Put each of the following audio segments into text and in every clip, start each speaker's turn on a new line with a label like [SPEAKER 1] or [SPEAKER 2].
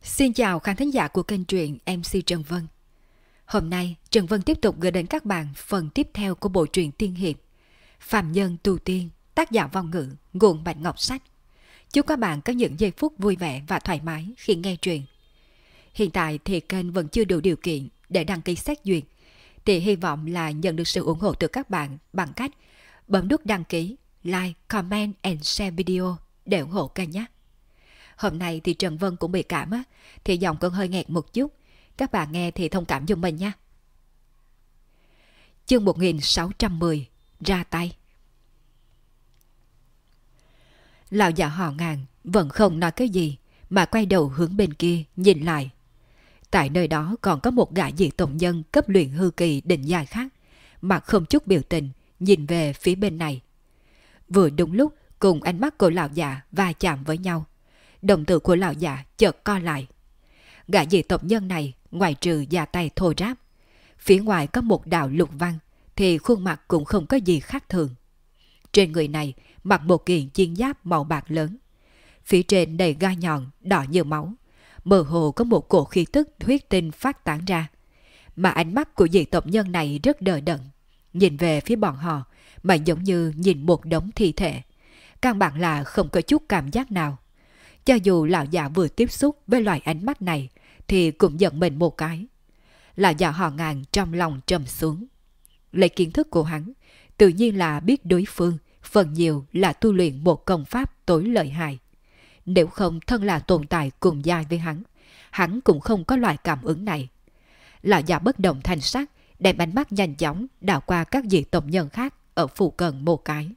[SPEAKER 1] Xin chào khán thính giả của kênh truyện MC Trần Vân. Hôm nay Trần Vân tiếp tục gửi đến các bạn phần tiếp theo của bộ truyện tiên hiệp Phàm Nhân Tu Tiên, tác giả Vong Ngữ, nguồn Bạch Ngọc Sách. Chúc các bạn có những giây phút vui vẻ và thoải mái khi nghe truyện. Hiện tại thì kênh vẫn chưa đủ điều kiện để đăng ký xét duyệt, thì hy vọng là nhận được sự ủng hộ từ các bạn bằng cách bấm nút đăng ký, like, comment and share video để ủng hộ kênh nhé. Hôm nay thì Trần Vân cũng bị cảm á, thì giọng cũng hơi nghẹt một chút. Các bạn nghe thì thông cảm giùm mình nha. Chương 1610, ra tay. Lão già họ Ngàn vẫn không nói cái gì, mà quay đầu hướng bên kia nhìn lại. Tại nơi đó còn có một gã dị tộc nhân cấp luyện hư kỳ đỉnh dài khác, mặt không chút biểu tình, nhìn về phía bên này. Vừa đúng lúc cùng ánh mắt của lão già va chạm với nhau, đồng tử của lão già chợt co lại. Gã dị tộc nhân này ngoài trừ da tay thô ráp, phía ngoài có một đạo lục văn, thì khuôn mặt cũng không có gì khác thường. Trên người này mặc một kiện chiến giáp màu bạc lớn, phía trên đầy gai nhọn đỏ như máu, mơ hồ có một cổ khí tức huyết tinh phát tán ra. Mà ánh mắt của dị tộc nhân này rất đờ đẫn, nhìn về phía bọn họ mà giống như nhìn một đống thi thể, căn bản là không có chút cảm giác nào. Cho dù lão già vừa tiếp xúc với loại ánh mắt này thì cũng giận mình một cái. Lão già họ Ngàn trong lòng trầm xuống. Lấy kiến thức của hắn, tự nhiên là biết đối phương phần nhiều là tu luyện một công pháp tối lợi hại. Nếu không thân là tồn tại cùng giai với hắn cũng không có loại cảm ứng này. Lão già bất động thanh sắc, đem ánh mắt nhanh chóng đảo qua các dị tộc nhân khác ở phụ cận một cái.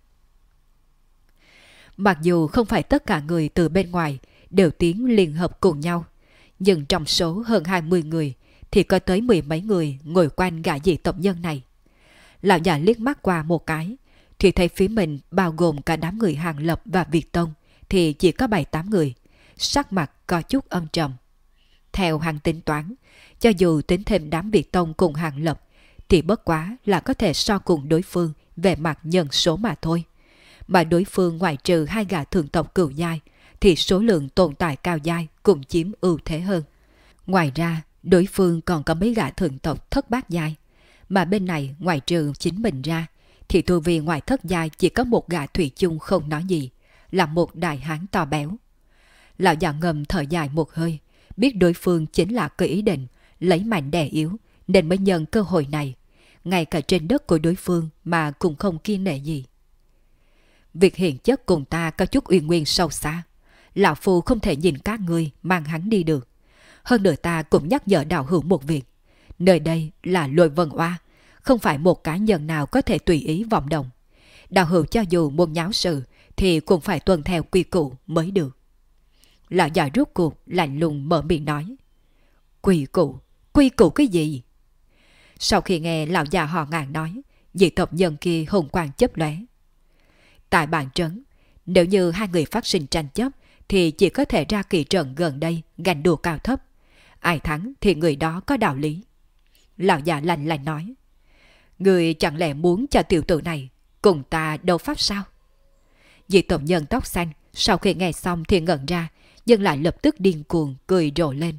[SPEAKER 1] Mặc dù không phải tất cả người từ bên ngoài đều tiến liên hợp cùng nhau, nhưng trong số hơn 20 người thì có tới 10 mấy người ngồi quanh gã dị tộc nhân này. Lão già liếc mắt qua một cái thì thấy phía mình bao gồm cả đám người Hàng Lập và Việt Tông thì chỉ có 7-8 người, sắc mặt có chút âm trầm. Theo hắn tính toán, cho dù tính thêm đám Việt Tông cùng Hàng Lập thì bất quá là có thể so cùng đối phương về mặt nhân số mà thôi. Mà đối phương ngoại trừ 2 gã thượng tộc cửu giai thì số lượng tồn tại cao giai cũng chiếm ưu thế hơn. Ngoài ra, đối phương còn có mấy gã thượng tộc thất bát giai, mà bên này ngoại trừ chính mình ra thì tu vi ngoài thất giai chỉ có một gã thủy chung không nói gì, là một đại hán to béo. Lão già ngầm thở dài một hơi, biết đối phương chính là có ý định lấy mạnh đè yếu nên mới nhân cơ hội này, ngay cả trên đất của đối phương mà cũng không kiêng nể gì. Việc hiện chất cùng ta có chút uy nguyên sâu xa, lão phu không thể nhìn các ngươi mang hắn đi được. Hơn nữa ta cũng nhắc nhở đạo hữu một việc, nơi đây là Lôi Vân Oa, không phải một cá nhân nào có thể tùy ý vọng động. Đạo hữu cho dù muốn nháo sự thì cũng phải tuân theo quy củ mới được. Lão già rút cuộc lạnh lùng mở miệng nói. Quy củ cái gì? Sau khi nghe lão già họ Ngàn nói, dị tộc nhân kia hùng quang chớp lóe. Tại bản trấn, nếu như hai người phát sinh tranh chấp thì chỉ có thể ra kỳ trận gần đây gành đua cao thấp. Ai thắng thì người đó có đạo lý. Lão già lạnh lạnh nói. Người chẳng lẽ muốn cho tiểu tử này cùng ta đấu pháp sao? Dị tộc nhân tóc xanh sau khi nghe xong thì ngẩn ra, nhưng lại lập tức điên cuồng cười rộ lên.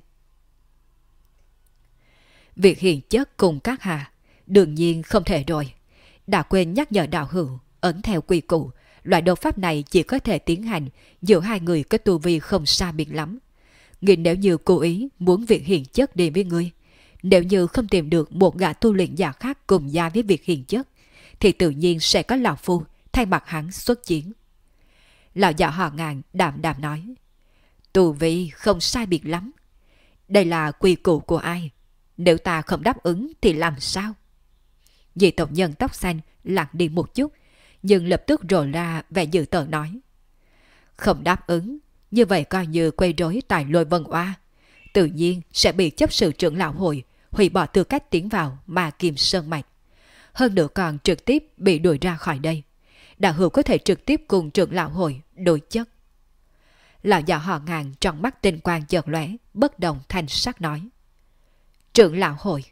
[SPEAKER 1] Việc hiền chất cùng các hạ đương nhiên không thể rồi. Đã quên nhắc nhở đạo hữu ấn theo quy củ, loại đấu pháp này chỉ có thể tiến hành giữa hai người có tu vi không xa biệt lắm. Ngươi nếu như cố ý muốn việc hiền chất đi với ngươi, nếu như không tìm được một gã tu luyện giả khác cùng gia với việc hiền chất, thì tự nhiên sẽ có lão phu thay mặt hắn xuất chiến. Lão già họ Ngàn đạm đạm nói. Tu vi không sai biệt lắm. Đây là quy củ của ai? Nếu ta không đáp ứng thì làm sao? Dị tộc nhân tóc xanh lặng đi một chút, nhưng lập tức rồ ra vẻ dự tợn nói. Không đáp ứng, như vậy coi như quấy rối tại Lôi Vân Oa, tự nhiên sẽ bị chấp sự trưởng lão hội hủy bỏ tư cách tiến vào mà Kim Sơn Mạch. Hơn nữa còn trực tiếp bị đuổi ra khỏi đây. Đạo hữu có thể trực tiếp cùng trưởng lão hội đối chất. Lão già họ Ngàn trong mắt tinh quang chợt lóe, bất động thanh sắc nói. Trưởng lão hội.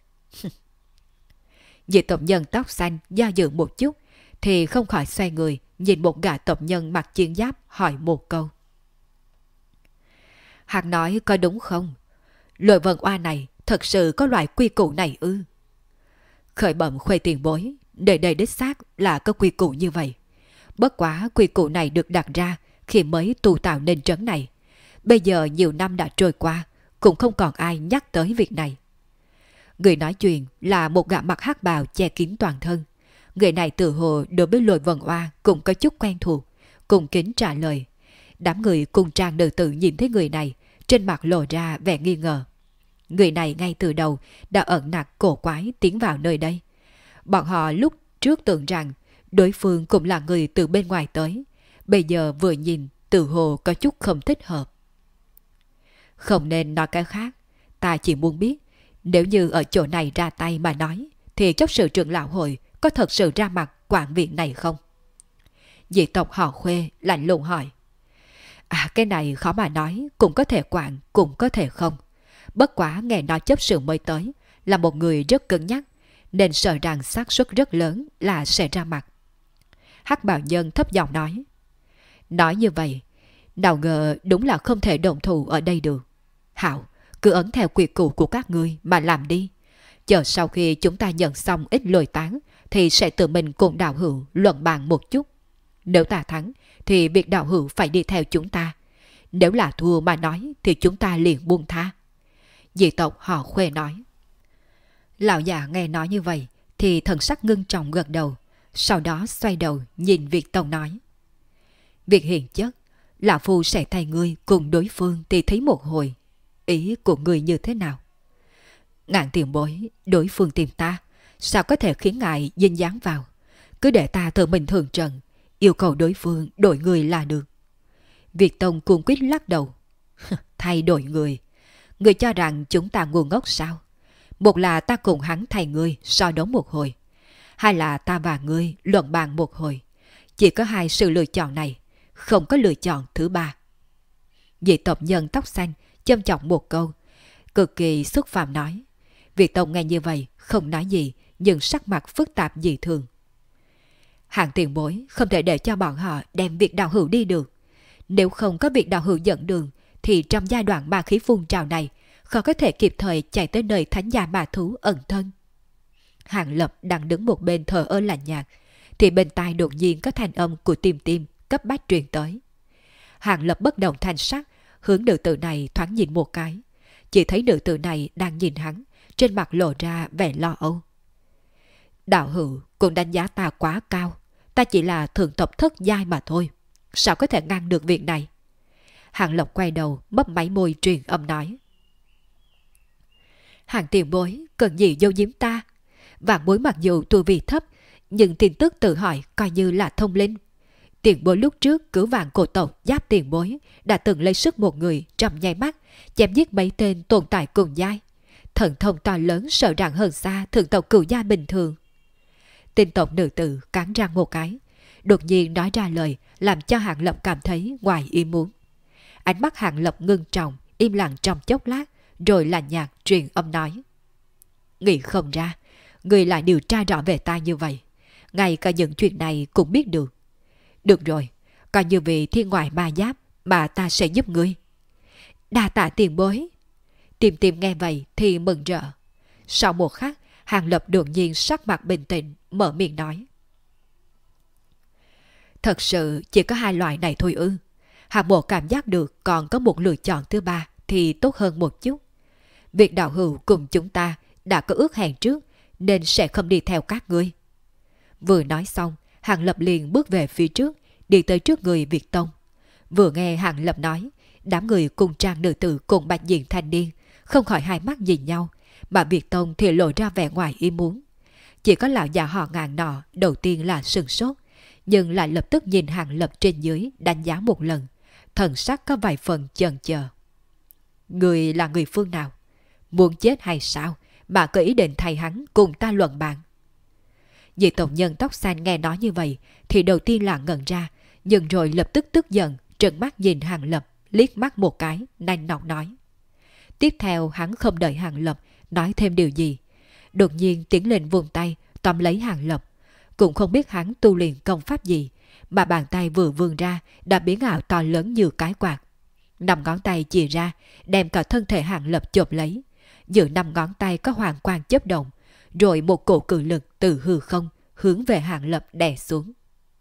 [SPEAKER 1] Dị tộc nhân tóc xanh do dự một chút thì không khỏi xoay người nhìn một gã tộc nhân mặc chiến giáp hỏi một câu. Hắn nói có đúng không? Lôi Vân Oa này thật sự có loại quy củ này ư? Khởi bẩm Khuê tiền bối, nơi đây đích xác là có quy củ như vậy. Bất quá quy củ này được đặt ra khi mới tu tạo nên trấn này. Bây giờ nhiều năm đã trôi qua, cũng không còn ai nhắc tới việc này. Người nói chuyện là một gã mặc hắc bào che kín toàn thân. Người này tự hồ đối với Lôi Vân Oa cũng có chút quen thuộc, cùng kính trả lời. Đám người cùng trang nữ tử nhìn thấy người này, trên mặt lộ ra vẻ nghi ngờ. Người này ngay từ đầu đã ẩn nặc cổ quái tiến vào nơi đây. Bọn họ lúc trước tưởng rằng đối phương cũng là người từ bên ngoài tới. Bây giờ vừa nhìn tự hồ có chút không thích hợp. Không nên nói cái khác. Ta chỉ muốn biết, nếu như ở chỗ này ra tay mà nói, thì chấp sự trưởng lão hội có thật sự ra mặt quản việc này không? Dị tộc họ Khuê lạnh lùng hỏi. Cái này khó mà nói, cũng có thể quản, cũng có thể không. Bất quá nghe nói chấp sự mới tới là một người rất cứng nhắc, nên sợ rằng xác suất rất lớn là sẽ ra mặt. Hắc bào nhân thấp giọng nói. Nói như vậy, nào ngờ đúng là không thể động thủ ở đây được. Hảo, cứ ấn theo quy củ của các ngươi mà làm đi. Chờ sau khi chúng ta nhận xong ít lôi tán, thì sẽ tự mình cùng đạo hữu luận bàn một chút. Nếu ta thắng, thì việc đạo hữu phải đi theo chúng ta. Nếu là thua mà nói, thì chúng ta liền buông tha. Dị tộc họ Khuê nói. Lão già nghe nói như vậy, thì thần sắc ngưng trọng gật đầu. Sau đó xoay đầu nhìn Việt Tông nói. Việc hiền chất, lão phu sẽ thay ngươi cùng đối phương thì thấy một hồi. Ý của ngươi như thế nào? Ngạn tiền bối, đối phương tìm ta, sao có thể khiến ngài dinh dáng vào? Cứ để ta tự mình thường trần, yêu cầu đối phương đổi người là được. Việt Tông cuồng quyết lắc đầu. Thay đổi người? Người cho rằng chúng ta ngu ngốc sao? Một là ta cùng hắn thay ngươi so đấu một hồi, hai là ta và ngươi luận bàn một hồi. Chỉ có hai sự lựa chọn này, không có lựa chọn thứ ba. Dị tộc nhân tóc xanh châm chọc một câu, cực kỳ xúc phạm nói. Việt Tông nghe như vậy không nói gì, nhưng sắc mặt phức tạp dị thường. Hàng tiền bối không thể để cho bọn họ đem việc đạo hữu đi được. Nếu không có việc đạo hữu dẫn đường, thì trong giai đoạn ma khí phun trào này, khó có thể kịp thời chạy tới nơi thánh gia ma thú ẩn thân. Hàng Lập đang đứng một bên thờ ơ lạnh nhạt, thì bên tai đột nhiên có thanh âm của Tim Tim cấp bách truyền tới. Hàng Lập bất động thanh sắc, hướng nữ tử này thoáng nhìn một cái. Chỉ thấy nữ tử này đang nhìn hắn, trên mặt lộ ra vẻ lo âu. Đạo hữu cũng đánh giá ta quá cao, ta chỉ là thượng tộc thất giai mà thôi, sao có thể ngăn được việc này? Hàng Lập quay đầu mấp máy môi truyền âm nói. Hàng tiền bối cần gì giấu giếm ta? Vạn bối mặc dù tu vi thấp, nhưng tin tức tự hỏi coi như là thông linh. Tiền bối lúc trước cứu vạn cổ tộc Giáp tiền bối đã từng lấy sức một người trong nháy mắt chém giết mấy tên tồn tại cùng giai. Thần thông to lớn sợ rằng hơn xa thượng tộc cửu giai bình thường. Tinh tộc nữ tử cắn răng một cái, đột nhiên nói ra lời làm cho Hàng Lập cảm thấy ngoài ý muốn. Ánh mắt Hàng Lập ngưng trọng, im lặng trong chốc lát, rồi lạnh nhạt truyền âm nói. Nghĩ không ra, người lại điều tra rõ về ta như vậy. Ngay cả những chuyện này cũng biết được. Được rồi, coi như vì thiên ngoại ma giáp mà ta sẽ giúp ngươi. Đa tạ tiền bối. Tìm tìm nghe vậy thì mừng rỡ. Sau một khắc, Hàng Lập đột nhiên sắc mặt bình tĩnh, mở miệng nói. Thật sự chỉ có hai loại này thôi ư? Hạng Mộ cảm giác được còn có một lựa chọn thứ ba thì tốt hơn một chút. Việc đạo hữu cùng chúng ta đã có ước hẹn trước, nên sẽ không đi theo các ngươi. Vừa nói xong, Hàng Lập liền bước về phía trước, đi tới trước người Việt Tông. Vừa nghe Hàng Lập nói, đám người cùng trang nữ tử cùng bạch diện thanh niên không khỏi hai mắt nhìn nhau, mà Việt Tông thì lộ ra vẻ ngoài ý muốn. Chỉ có lão già họ Ngạn nọ đầu tiên là sừng sốt, nhưng lại lập tức nhìn Hàng Lập trên dưới đánh giá một lần, thần sắc có vài phần chần chờ. Người là người phương nào? Muốn chết hay sao mà có ý định thay hắn cùng ta luận bàn? Dị tộc nhân tóc xanh nghe nói như vậy thì đầu tiên là ngẩn ra, nhưng rồi lập tức tức giận, trợn mắt nhìn Hàng Lập, liếc mắt một cái, nanh nọc nói. Tiếp theo hắn không đợi Hàng Lập nói thêm điều gì, đột nhiên tiến lên vùng tay tóm lấy Hàng Lập. Cũng không biết hắn tu luyện công pháp gì, mà bàn tay vừa vươn ra đã biến ảo to lớn như cái quạt. 5 ngón tay chìa ra, đem cả thân thể Hàng Lập chộp lấy. Giữa 5 ngón tay có hoàng quang chớp động, rồi một cổ cự lực từ hư không hướng về Hàng Lập đè xuống.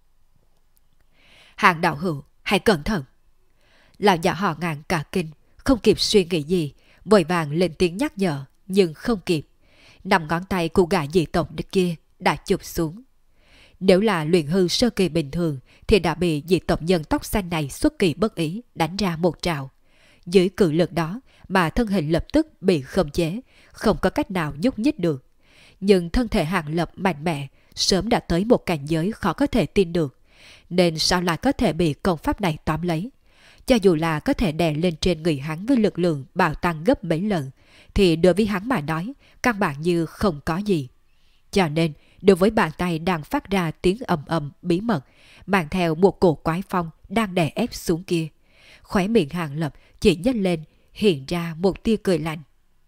[SPEAKER 1] Hàng đạo hữu, hãy cẩn thận. Lão giả họ Ngạn cả kinh, không kịp suy nghĩ gì, vội vàng lên tiếng nhắc nhở, nhưng không kịp. 5 ngón tay của gã dị tộc kia đã chụp xuống. Nếu là luyện hư sơ kỳ bình thường thì đã bị dị tộc nhân tóc xanh này xuất kỳ bất ý đánh ra một trảo. Dưới cự lực đó mà thân hình lập tức bị khống chế, không có cách nào nhúc nhích được. Nhưng thân thể Hàng Lập mạnh mẽ, sớm đã tới một cảnh giới khó có thể tin được, nên sao lại có thể bị công pháp này tóm lấy. Cho dù là có thể đè lên trên người hắn với lực lượng bạo tăng gấp mấy lần, thì đối với hắn mà nói, căn bản như không có gì. Cho nên, đối với bàn tay đang phát ra tiếng ầm ầm bí mật, mang theo một cổ quái phong đang đè ép xuống kia, khóe miệng Hàng Lập chỉ nhếch lên, hiện ra một tia cười lạnh.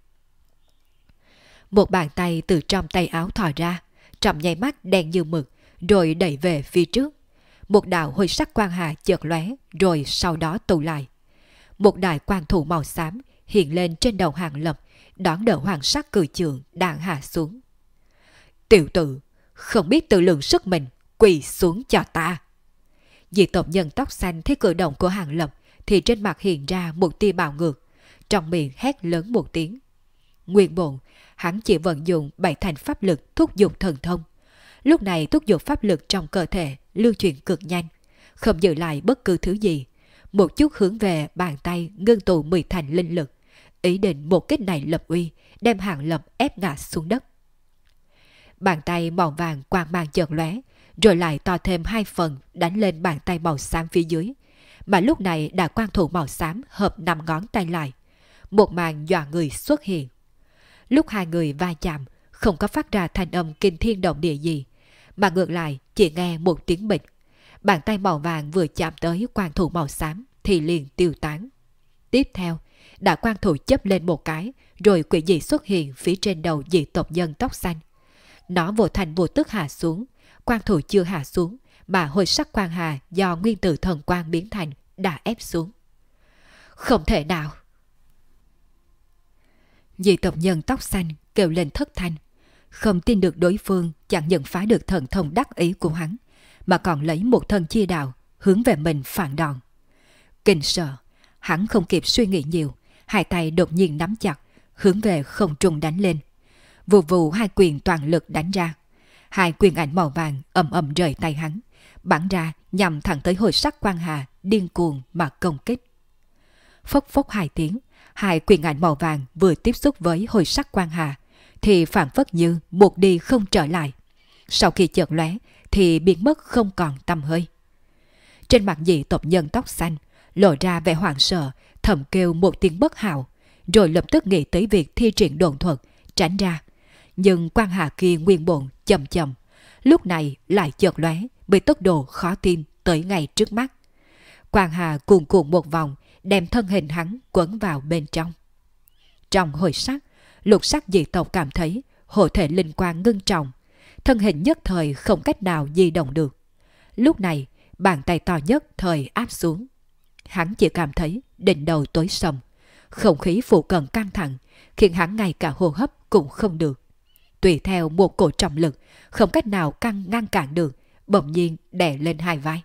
[SPEAKER 1] Một bàn tay từ trong tay áo thò ra, trong nháy mắt đen như mực, rồi đẩy về phía trước. Một đạo hồi sắc quang hà chợt lóe, rồi sau đó tụ lại. Một đại quang thủ màu xám hiện lên trên đầu Hàng Lập, đón đỡ hoàng sắc cử trường đang hạ xuống. Tiểu tử, không biết tự lượng sức mình, quỳ xuống cho ta. Dị tộc nhân tóc xanh thấy cử động của Hàng Lập thì trên mặt hiện ra một tia bạo ngược, trong miệng hét lớn một tiếng. Nguyên bổn, hắn chỉ vận dụng 7 thành pháp lực thúc giục thần thông. Lúc này thúc giục pháp lực trong cơ thể lưu chuyển cực nhanh, không giữ lại bất cứ thứ gì, một chút hướng về bàn tay ngưng tụ 10 thành linh lực, ý định một kích này lập uy, đem Hàng Lập ép ngã xuống đất. Bàn tay màu vàng quang mang chợt lóe, rồi lại to thêm 2 phần đánh lên bàn tay màu xám phía dưới, mà lúc này đã quang thủ màu xám hợp 5 ngón tay lại. Một màn dọa người xuất hiện. Lúc hai người va chạm, không có phát ra thanh âm kinh thiên động địa gì, mà ngược lại chỉ nghe một tiếng bịch. Bàn tay màu vàng vừa chạm tới quang thủ màu xám thì liền tiêu tán. Tiếp theo, đã quang thủ chớp lên một cái, rồi quỷ dị xuất hiện phía trên đầu dị tộc nhân tóc xanh. Nó vô thành vô tức hạ xuống, quang thủ chưa hạ xuống, mà hồi sắc quang hà do nguyên tử thần quang biến thành đã ép xuống. Không thể nào! Dị tộc nhân tóc xanh kêu lên thất thanh, không tin được đối phương chẳng nhận phá được thần thông đắc ý của hắn, mà còn lấy một thân chia đạo hướng về mình phản đòn. Kinh sợ, hắn không kịp suy nghĩ nhiều, hai tay đột nhiên nắm chặt, hướng về không trung đánh lên. Vù vù hai quyền toàn lực đánh ra, hai quyền ảnh màu vàng ầm ầm rời tay hắn, bắn ra nhằm thẳng tới hồi sắc quang hà, điên cuồng mà công kích. Phốc phốc hai tiếng, hai quyền ảnh màu vàng vừa tiếp xúc với hồi sắc quang hà thì phản phất như một đi không trở lại. Sau khi chợt lóe thì biến mất không còn tăm hơi. Trên mặt dị tộc nhân tóc xanh lộ ra vẻ hoảng sợ, thầm kêu một tiếng bất hảo, rồi lập tức nghĩ tới việc thi triển độn thuật tránh ra. Nhưng quang hà kia nguyên bổn chậm chậm, lúc này lại chợt lóe với tốc độ khó tin tới ngay trước mắt. Quang hà cuồn cuộn một vòng, đem thân hình hắn quấn vào bên trong. Trong hồi sắc, lục sắc dị tộc cảm thấy hộ thể linh quang ngưng trọng, thân hình nhất thời không cách nào di động được. Lúc này, bàn tay to nhất thời áp xuống. Hắn chỉ cảm thấy đỉnh đầu tối sầm, không khí phụ cận căng thẳng, khiến hắn ngay cả hô hấp cũng không được. Tùy theo một cổ trọng lực, không cách nào ngăn cản được, bỗng nhiên đè lên hai vai.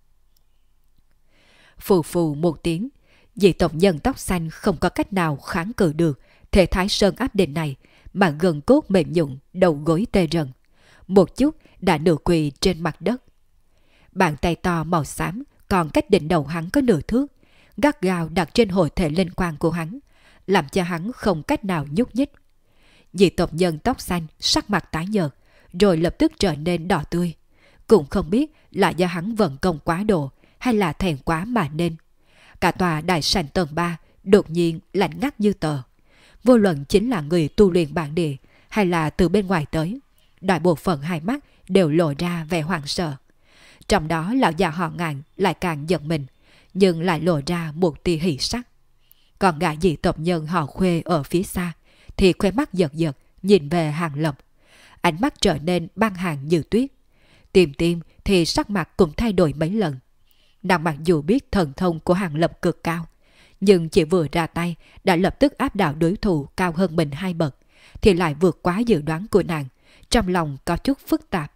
[SPEAKER 1] Phù phù một tiếng, dị tộc nhân tóc xanh không có cách nào kháng cự được thể thái sơn áp định này, mà gần cốt mềm nhũn, đầu gối tê rần, một chút đã nửa quỳ trên mặt đất. Bàn tay to màu xám còn cách đỉnh đầu hắn có nửa thước, gắt gao đặt trên hội thể linh quang của hắn, làm cho hắn không cách nào nhúc nhích. Dị tộc nhân tóc xanh sắc mặt tái nhợt, rồi lập tức trở nên đỏ tươi, cũng không biết là do hắn vận công quá độ hay là thèm quá mà nên. Cả tòa đại sảnh tầng 3 đột nhiên lạnh ngắt như tờ. Vô luận chính là người tu luyện bản địa hay là từ bên ngoài tới, đại bộ phận hai mắt đều lộ ra vẻ hoảng sợ. Trong đó lão già họ Ngạn lại càng giận mình, nhưng lại lộ ra một tia hỉ sắc. Còn gã dị tộc nhân họ Khuê ở phía xa thì khóe mắt giật giật nhìn về Hàng Lập, ánh mắt trở nên băng hàn như tuyết. Tim tim thì sắc mặt cũng thay đổi mấy lần. Nàng mặc dù biết thần thông của Hàng Lập cực cao, nhưng chỉ vừa ra tay đã lập tức áp đảo đối thủ cao hơn mình 2 bậc, thì lại vượt quá dự đoán của nàng, trong lòng có chút phức tạp.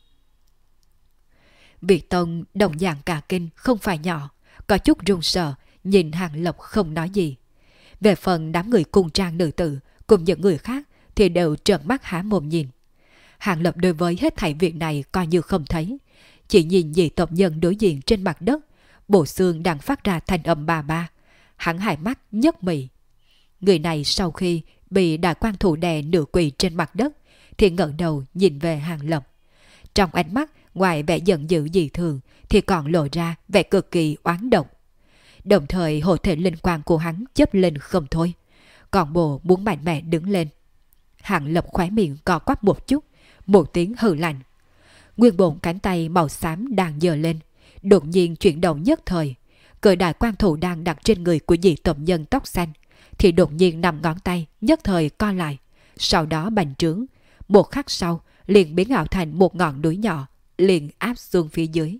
[SPEAKER 1] Việt Tông đồng dạng cả kinh không phải nhỏ, có chút run sợ, nhìn Hàng Lập không nói gì. Về phần đám người cung trang nữ tử cùng những người khác thì đều trợn mắt há mồm nhìn. Hàng Lập đối với hết thảy việc này coi như không thấy, chỉ nhìn dị tộc nhân đối diện trên mặt đất, bộ xương đang phát ra thanh âm bà ba. Hắn hai mắt nhấc mị. Người này sau khi bị đại quan thủ đè nửa quỳ trên mặt đất thì ngẩng đầu nhìn về Hàng Lập. Trong ánh mắt ngoài vẻ giận dữ dị thường thì còn lộ ra vẻ cực kỳ oán độc. Đồng thời hộ thể linh quang của hắn chớp lên không thôi, còn bộ muốn mạnh mẽ đứng lên. Hàng Lập khóe miệng co quắp một chút, một tiếng hừ lạnh. Nguyên bổn cánh tay màu xám đang giơ lên, đột nhiên chuyển động nhất thời. Cự đại quan thủ đang đặt trên người của dị tộc nhân tóc xanh thì đột nhiên 5 ngón tay nhất thời co lại, sau đó bành trướng, một khắc sau liền biến ảo thành một ngọn núi nhỏ, liền áp xuống phía dưới.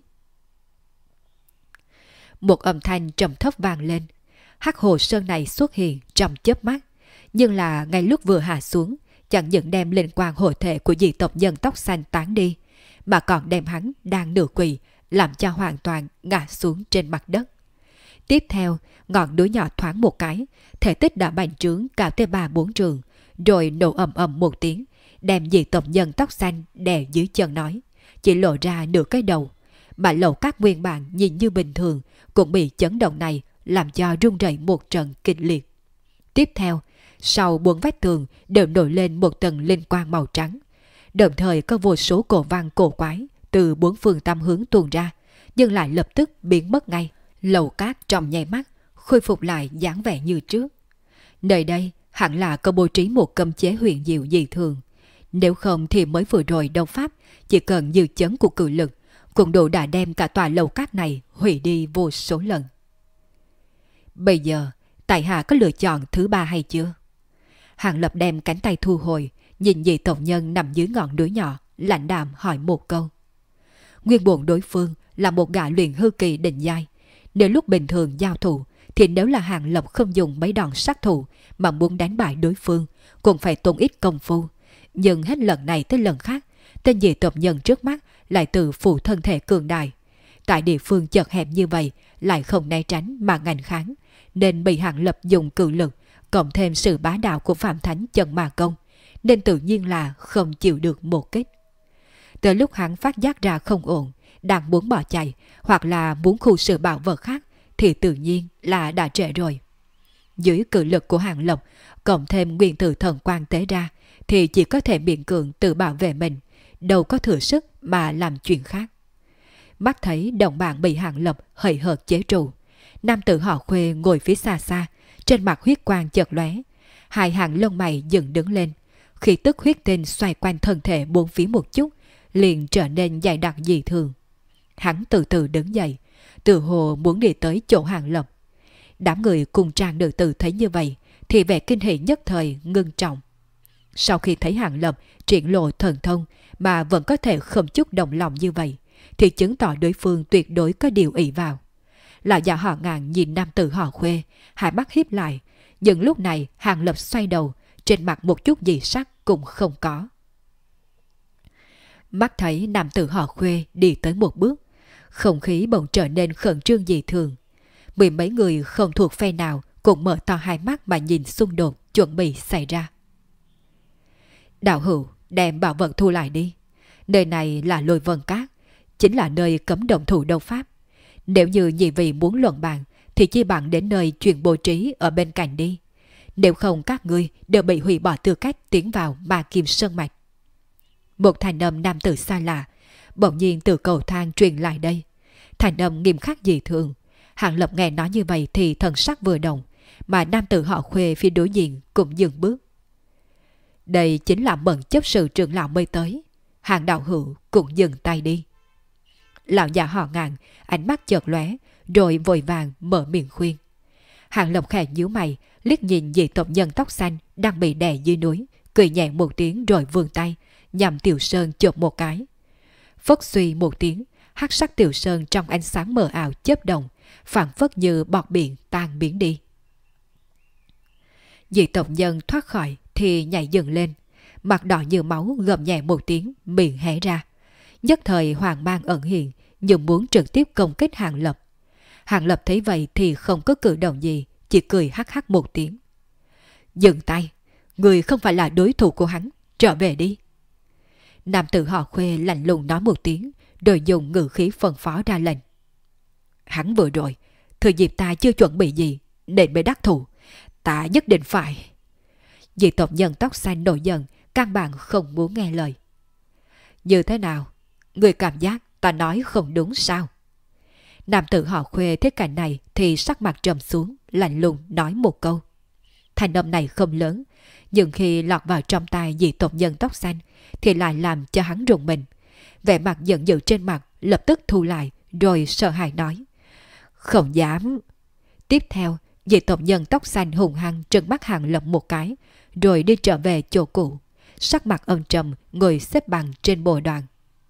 [SPEAKER 1] Một âm thanh trầm thấp vang lên. Hắc hồ sơn này xuất hiện trong chớp mắt, nhưng là ngay lúc vừa hạ xuống, chẳng những đem linh quang hộ thể của dị tộc nhân tóc xanh tán đi, mà còn đem hắn đang nửa quỳ làm cho hoàn toàn ngã xuống trên mặt đất. Tiếp theo, ngọn núi nhỏ thoáng một cái, thể tích đã bành trướng cao tới 3-4 trường, rồi nổ ầm ầm một tiếng, đem dị tộc nhân tóc xanh đè dưới chân nói, chỉ lộ ra nửa cái đầu, mà lầu các nguyên bản nhìn như bình thường cũng bị chấn động này làm cho rung rẩy một trận kịch liệt. Tiếp theo, sau 4 vách tường đều nổi lên một tầng linh quang màu trắng, đồng thời có vô số cổ văn cổ quái từ 4 phương tám hướng tuôn ra, nhưng lại lập tức biến mất ngay. Lầu cát trong nháy mắt khôi phục lại dáng vẻ như trước. Nơi đây hẳn là có bố trí một cấm chế huyền diệu dị thường, nếu không thì mới vừa rồi đấu pháp chỉ cần dư chấn của cự lực cũng đủ đã đem cả tòa lầu cát này hủy đi vô số lần. Bây giờ tại hạ có lựa chọn thứ ba hay chưa? Hàng Lập đem cánh tay thu hồi, nhìn dị tộc nhân nằm dưới ngọn núi nhỏ, lạnh đạm hỏi một câu. Nguyên bổn đối phương là một gã luyện hư kỳ đỉnh giai, nếu lúc bình thường giao thủ thì nếu là Hàng Lập không dùng mấy đòn sát thủ mà muốn đánh bại đối phương cũng phải tốn ít công phu, nhưng hết lần này tới lần khác, tên dị tộc nhân trước mắt lại tự phụ thân thể cường đại. Tại địa phương chật hẹp như vậy lại không né tránh mà ngành kháng, nên bị Hàng Lập dùng cự lực cộng thêm sự bá đạo của Phạm Thánh Chân Ma Công, nên tự nhiên là không chịu được một kích. Từ lúc hắn phát giác ra không ổn, đang muốn bỏ chạy hoặc là muốn khu sự bảo vật khác thì tự nhiên là đã trễ rồi. Dưới cự lực của Hàng Lập cộng thêm nguyên tử thần quang tế ra thì chỉ có thể miễn cường tự bảo vệ mình, đâu có thừa sức mà làm chuyện khác. Mắt thấy đồng bạn bị Hàng Lập hời hợt chế trụ, nam tử họ Khuê ngồi phía xa xa, trên mặt huyết quang chợt lóe, hai hàng lông mày dựng đứng lên, khi tức huyết tinh xoay quanh thân thể bốn phía một chút, liền trở nên dày đặc dị thường. Hắn từ từ đứng dậy, tự hồ muốn đi tới chỗ Hàng Lập. Đám người cùng trang nữ tử thấy như vậy thì vẻ kinh hỉ nhất thời ngưng trọng. Sau khi thấy Hàng Lập triển lộ thần thông mà vẫn có thể không chút động lòng như vậy, thì chứng tỏ đối phương tuyệt đối có điều ỷ vào. Lão già họ Ngạn nhìn nam tử họ Khuê, hai mắt híp lại, nhưng lúc này Hàng Lập xoay đầu, trên mặt một chút dị sắc cũng không có. Mắt thấy nam tử họ Khuê đi tới một bước, không khí bỗng trở nên khẩn trương dị thường. Mười mấy người không thuộc phe nào cũng mở to hai mắt mà nhìn xung đột chuẩn bị xảy ra. Đạo hữu, đem bảo vật thu lại đi. Nơi này là Lôi Vân Các, chính là nơi cấm động thủ đấu pháp. Nếu như nhị vị muốn luận bàn thì chỉ bằng đến nơi chuyện bố trí ở bên cạnh đi. Nếu không các ngươi đều bị hủy bỏ tư cách tiến vào Ma Kim Sơn Mạch. Một thành âm nam tử xa lạ bỗng nhiên từ cầu thang truyền lại đây. Thành âm nghiêm khắc dị thường. Hàng Lập nghe nói như vậy thì thần sắc vừa động, mà nam tử họ Khuê phía đối diện cũng dừng bước. Đây chính là Mẫn chấp sự trưởng lão mới tới. Hàng đạo hữu cũng dừng tay đi. Lão già họ Ngạn ánh mắt chợt lóe, rồi vội vàng mở miệng khuyên. Hàng Lập khẽ nhíu mày, liếc nhìn dị tộc nhân tóc xanh đang bị đè dưới núi, cười nhẹ một tiếng rồi vươn tay nhằm Tiểu Sơn chộp một cái. Phất suy một tiếng, hắc sắc Tiểu Sơn trong ánh sáng mờ ảo chớp động, phảng phất như bọt biển tan biến đi. Dị tộc nhân thoát khỏi thì nhảy dựng lên, mặt đỏ như máu gầm nhẹ một tiếng, miệng hé ra. Nhất thời hoàng mang ẩn hiện, nhưng muốn trực tiếp công kích Hàng Lập. Hàng Lập thấy vậy thì không có cử động gì, chỉ cười hắc hắc một tiếng. Dừng tay, người không phải là đối thủ của hắn, trở về đi. Nam tử họ Khuê lạnh lùng nói một tiếng, rồi dùng ngữ khí phân phó ra lệnh. Hắn vừa rồi, thừa dịp ta chưa chuẩn bị gì, nên mới đắc thủ. Ta nhất định phải. Dị tộc nhân tóc xanh nổi giận, căn bản không muốn nghe lời. Như thế nào? Người cảm giác ta nói không đúng sao? Nam tử họ Khuê thấy cảnh này thì sắc mặt trầm xuống, lạnh lùng nói một câu. Thanh âm này không lớn, nhưng khi lọt vào trong tai dị tộc nhân tóc xanh thì lại làm cho hắn rùng mình. Vẻ mặt giận dữ trên mặt lập tức thu lại, rồi sợ hãi nói. Không dám. Tiếp theo, dị tộc nhân tóc xanh hùng hăng trừng mắt Hàng Lập một cái, rồi đi trở về chỗ cũ, sắc mặt âm trầm ngồi xếp bằng trên bồ đoàn.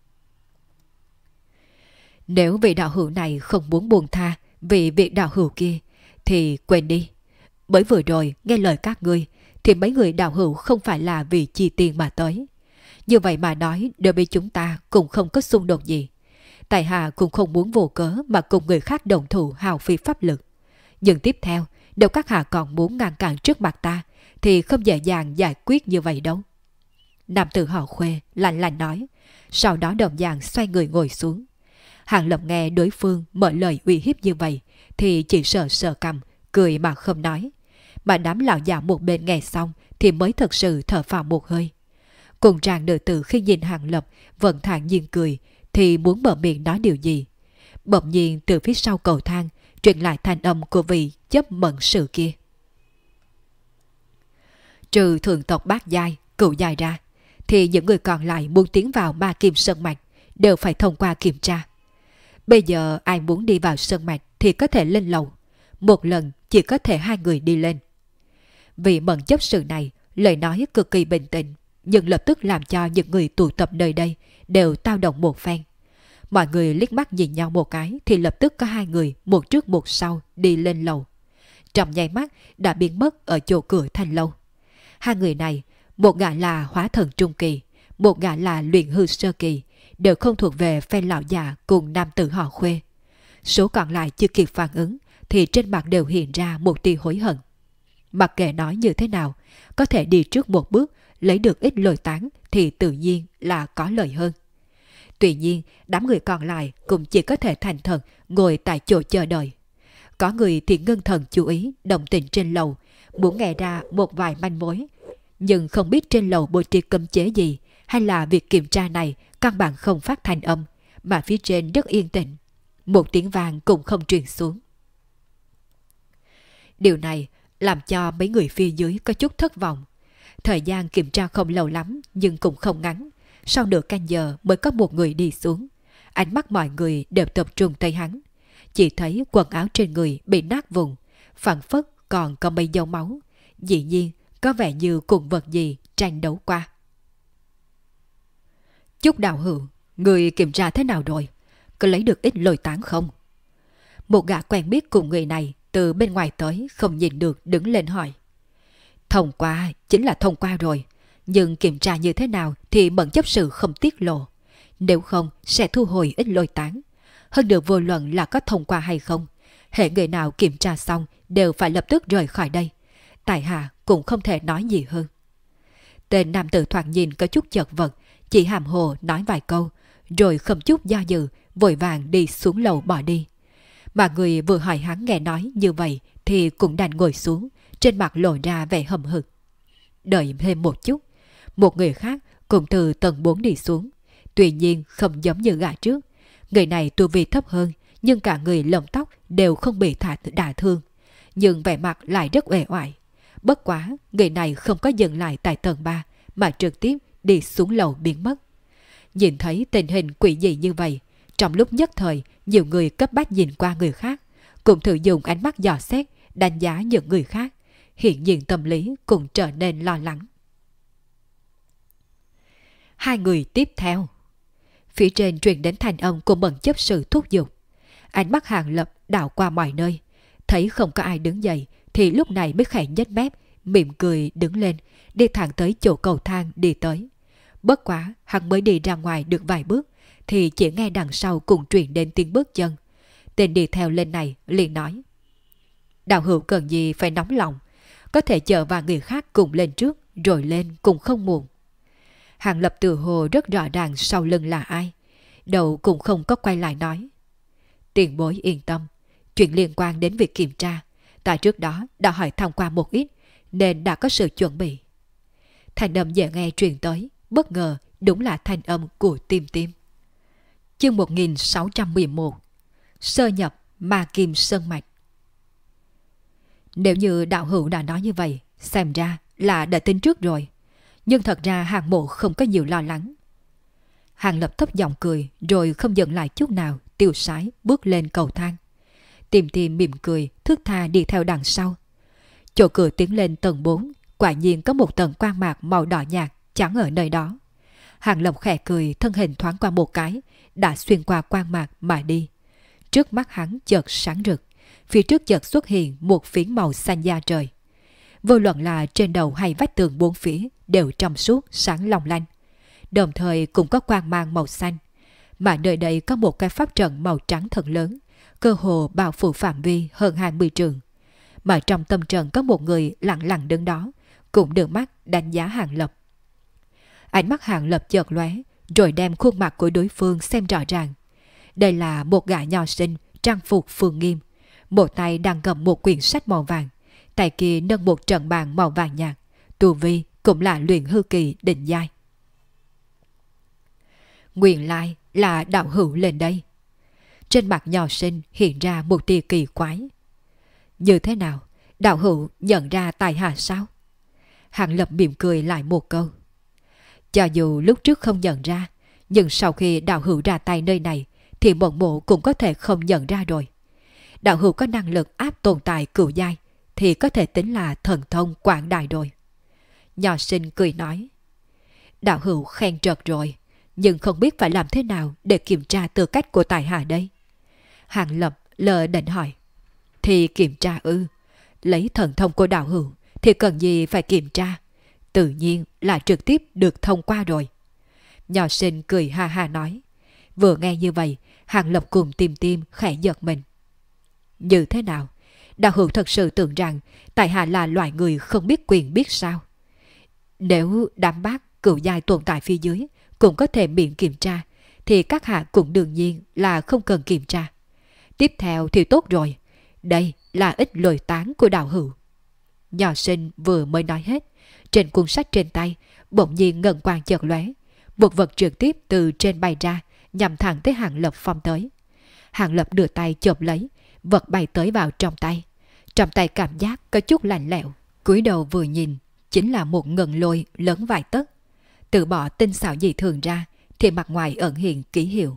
[SPEAKER 1] Nếu vị đạo hữu này không muốn buông tha vì vị đạo hữu kia, thì quên đi. Bởi vừa rồi nghe lời các ngươi, thì mấy người đạo hữu không phải là vì chi tiền mà tới. Như vậy mà nói, đối với chúng ta cũng không có xung đột gì. Tại hạ cũng không muốn vô cớ mà cùng người khác đồng thủ hào phí pháp lực. Nhưng tiếp theo, nếu các hạ còn muốn ngăn cản trước mặt ta, thì không dễ dàng giải quyết như vậy đâu. Nam tử họ Khuê lạnh lạnh nói, sau đó đồng dạng xoay người ngồi xuống. Hàng Lập nghe đối phương mở lời uy hiếp như vậy, thì chỉ sợ sờ cằm, cười mà không nói. Mà đám lão già một bên nghe xong thì mới thật sự thở phào một hơi. Cùng tràng nữ tử khi nhìn Hàng Lập vẫn thản nhiên cười, thì muốn mở miệng nói điều gì. Bỗng nhiên từ phía sau cầu thang truyền lại thanh âm của vị chấp mận sự kia. Trừ thượng tộc Bát Giai, Cửu Giai ra, thì những người còn lại muốn tiến vào Ma Kim Sơn Mạch đều phải thông qua kiểm tra. Bây giờ ai muốn đi vào Sơn Mạch thì có thể lên lầu. Một lần chỉ có thể 2 người đi lên. Vị mận chấp sự này lời nói cực kỳ bình tĩnh, nhưng lập tức làm cho những người tụ tập nơi đây đều tao động một phen. Mọi người liếc mắt nhìn nhau một cái thì lập tức có 2 người một trước một sau đi lên lầu. Trong nháy mắt đã biến mất ở chỗ cửa thanh lâu. 2 người này, một gã là hóa thần trung kỳ, một gã là luyện hư sơ kỳ, đều không thuộc về phe lão già cùng nam tử họ Khuê. Số còn lại chưa kịp phản ứng thì trên mặt đều hiện ra một tia hối hận. Mặc kệ nói như thế nào, có thể đi trước một bước lấy được ít lôi tán thì tự nhiên là có lợi hơn. Tuy nhiên, đám người còn lại cũng chỉ có thể thành thật ngồi tại chỗ chờ đợi. Có người thì ngưng thần chú ý động tĩnh trên lầu, muốn nghe ra một vài manh mối. Nhưng không biết trên lầu bố trí cấm chế gì, hay là việc kiểm tra này căn bản không phát thanh âm, mà phía trên rất yên tĩnh. Một tiếng vang cũng không truyền xuống. Điều này làm cho mấy người phía dưới có chút thất vọng. Thời gian kiểm tra không lâu lắm nhưng cũng không ngắn. Sau nửa canh giờ mới có một người đi xuống. Ánh mắt mọi người đều tập trung tới hắn. Chỉ thấy quần áo trên người bị nát vùng, phảng phất còn có mấy dấu máu. Dĩ nhiên có vẻ như cùng vật gì tranh đấu qua. Chúc đạo hữu, người kiểm tra thế nào rồi? Có lấy được ít lôi tán không? Một gã quen biết cùng người này từ bên ngoài tới không nhìn được đứng lên hỏi. Thông qua chính là thông qua rồi, nhưng kiểm tra như thế nào thì bận chấp sự không tiết lộ. Nếu không sẽ thu hồi ít lôi tán. Hơn được vô luận là có thông qua hay không, hệ người nào kiểm tra xong đều phải lập tức rời khỏi đây. Tại hạ cũng không thể nói gì hơn. Tên nam tử thoạt nhìn có chút chật vật, chỉ hàm hồ nói vài câu, rồi không chút do dự, vội vàng đi xuống lầu bỏ đi. Mà người vừa hỏi hắn nghe nói như vậy thì cũng đành ngồi xuống, trên mặt lộ ra vẻ hầm hực. Đợi thêm một chút, một người khác cũng từ tầng 4 đi xuống. Tuy nhiên không giống như gã trước. Người này tu vi thấp hơn, nhưng cả người lông tóc đều không bị đả thương. Nhưng vẻ mặt lại rất uể oải. Bất quá, người này không có dừng lại tại tầng 3, mà trực tiếp đi xuống lầu biến mất. Nhìn thấy tình hình quỷ dị như vậy, trong lúc nhất thời, nhiều người cấp bách nhìn qua người khác, cũng thử dùng ánh mắt dò xét, đánh giá những người khác. Hiện nhiên tâm lý cũng trở nên lo lắng. 2 người tiếp theo. Phía trên truyền đến thanh âm của Mẫn chấp sự thúc giục. Ánh mắt Hàng Lập đảo qua mọi nơi, thấy không có ai đứng dậy thì lúc này mới khẽ nhếch mép, mỉm cười đứng lên, đi thẳng tới chỗ cầu thang đi tới. Bất quá, hắn mới đi ra ngoài được vài bước, thì chỉ nghe đằng sau cùng truyền đến tiếng bước chân. Tên đi theo lên này liền nói: Đạo hữu cần gì phải nóng lòng, có thể chờ vài người khác cùng lên trước, rồi lên cũng không muộn. Hàng Lập tự hồ rất rõ ràng sau lưng là ai, đầu cũng không có quay lại nói: Tiền bối yên tâm, chuyện liên quan đến việc kiểm tra, tại trước đó đã hỏi thăm qua một ít, nên đã có sự chuẩn bị. Thanh âm dễ nghe truyền tới, bất ngờ đúng là thanh âm của Tim Tim. Chương 1611 Sơ nhập Ma Kim Sơn Mạch. Nếu như đạo hữu đã nói như vậy, xem ra là đã tính trước rồi. Nhưng thật ra Hàng Mộ không có nhiều lo lắng. Hàng Lập thấp giọng cười, rồi không dừng lại chút nào, tiêu sái bước lên cầu thang. Tim Tim mỉm cười, thướt tha đi theo đằng sau. Chỗ cửa tiến lên tầng 4, quả nhiên có một tầng quang mạc màu đỏ nhạt chắn ở nơi đó. Hàng Lập khẽ cười, thân hình thoáng qua một cái, đã xuyên qua quang mạc mà đi. Trước mắt hắn chợt sáng rực, phía trước chợt xuất hiện một phiến màu xanh da trời. Vô luận là trên đầu hay vách tường bốn phía đều trong suốt sáng long lanh, đồng thời cũng có quang mang màu xanh. Mà nơi đây có một cái pháp trận màu trắng thật lớn, cơ hồ bao phủ phạm vi hơn 20 trường. Mà trong tâm trận có một người lặng lặng đứng đó, cũng đưa mắt đánh giá Hàng Lập. Ánh mắt Hàng Lập chợt lóe, rồi đem khuôn mặt của đối phương xem rõ ràng. Đây là một gã nho sinh trang phục phương nghiêm, một tay đang cầm một quyển sách màu vàng, tay kia nâng một trận bàn màu vàng nhạt, tu vi cũng là luyện hư kỳ đỉnh giai. Nguyên lai là đạo hữu lên đây. Trên mặt nho sinh hiện ra một tia kỳ quái. Như thế nào, đạo hữu nhận ra tài hạ sao? Hàng Lập mỉm cười lại một câu. Cho dù lúc trước không nhận ra, nhưng sau khi đạo hữu ra tay nơi này thì bọn bộ cũng có thể không nhận ra rồi. Đạo hữu có năng lực áp tồn tại cửu giai thì có thể tính là thần thông quảng đại rồi. Nho sinh cười nói: Đạo hữu khen trật rồi, nhưng không biết phải làm thế nào để kiểm tra tư cách của tài hạ đây. Hàng Lập lờ đễnh hỏi: Thì kiểm tra ư? Lấy thần thông của đạo hữu thì cần gì phải kiểm tra, tự nhiên là trực tiếp được thông qua rồi. Nho sinh cười ha ha nói. Vừa nghe như vậy, Hàng Lập cùng Tim Tim khẽ giật mình. Như thế nào? Đạo hữu thật sự tưởng rằng tại hạ là loại người không biết quyền biết sao? Nếu đám bác cửu giai tồn tại phía dưới cũng có thể miễn kiểm tra, thì các hạ cũng đương nhiên là không cần kiểm tra. Tiếp theo thì tốt rồi, đây là ít lời tán của đạo hữu. Nho sinh vừa mới nói hết, trên cuốn sách trên tay bỗng nhiên ngân quang chợt lóe, một vật trực tiếp từ trên bay ra, nhằm thẳng tới Hàng Lập phong tới. Hàng Lập đưa tay chộp lấy, vật bay tới vào trong tay. Trong tay cảm giác có chút lạnh lẽo, cúi đầu vừa nhìn, chính là một ngần lôi lớn vài tấc. Từ bỏ tinh xảo dị thường ra, thì mặt ngoài ẩn hiện ký hiệu.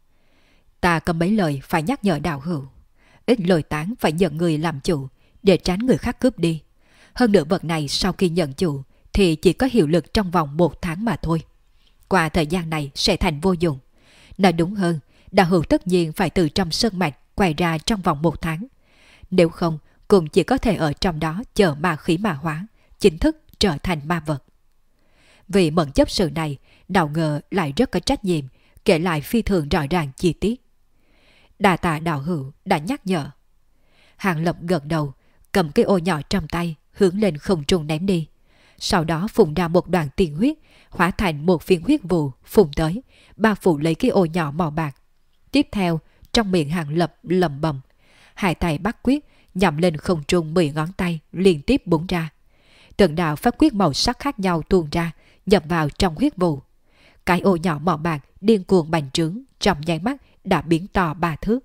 [SPEAKER 1] Ta có mấy lời phải nhắc nhở đạo hữu. Ít lời tán phải nhận người làm chủ, để tránh người khác cướp đi. Hơn nữa vật này sau khi nhận chủ thì chỉ có hiệu lực trong vòng 1 tháng mà thôi. Qua thời gian này sẽ thành vô dụng. Nói đúng hơn, đạo hữu tất nhiên phải từ trong sơn mạch quay ra trong vòng 1 tháng. Nếu không, cũng chỉ có thể ở trong đó chờ ma khí ma hóa, chính thức trở thành ma vật. Vì mẫn chấp sự này, nào ngờ lại rất có trách nhiệm, kể lại phi thường rõ ràng chi tiết. Đà tạ đạo hữu đã nhắc nhở. Hàng Lập gật đầu, cầm cái ô nhỏ trong tay, hướng lên không trung ném đi. Sau đó phun ra một đoàn tiền huyết, hóa thành một viên huyết vụ phun tới, bao phủ lấy cái ô nhỏ màu bạc. Tiếp theo, trong miệng Hàng Lập lẩm bẩm, hai tay bắt quyết, nhắm lên không trung 10 ngón tay liên tiếp búng ra. Từng đạo pháp quyết màu sắc khác nhau tuôn ra, nhập vào trong huyết vụ. Cái ô nhỏ màu bạc điên cuồng bành trướng, trong nháy mắt đã biến to 3 thước.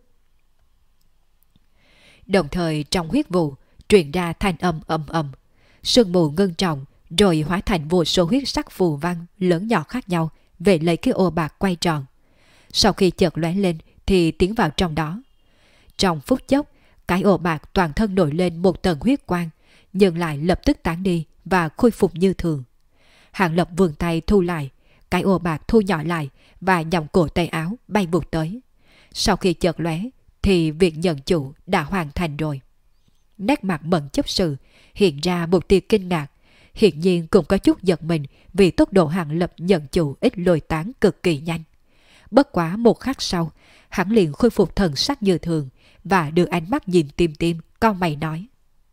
[SPEAKER 1] Đồng thời trong huyết vụ truyền ra thanh âm ầm ầm, sương mù ngưng trọng, rồi hóa thành vô số huyết sắc phù văn lớn nhỏ khác nhau về lấy cái ô bạc quay tròn. Sau khi chợt lóe lên thì tiến vào trong đó. Trong phút chốc, cái ô bạc toàn thân nổi lên một tầng huyết quang, nhưng lại lập tức tán đi và khôi phục như thường. Hàng Lập vươn tay thu lại, cái ô bạc thu nhỏ lại và nhằm cổ tay áo bay vụt tới. Sau khi chợt lóe thì việc nhận chủ đã hoàn thành rồi. Nét mặt Mẫn chấp sự hiện ra một tia kinh ngạc, hiển nhiên cũng có chút giật mình vì tốc độ Hàng Lập nhận chủ ít lôi tán cực kỳ nhanh. Bất quá một khắc sau, hắn liền khôi phục thần sắc như thường và đưa ánh mắt nhìn Tim Tim, cau mày nói: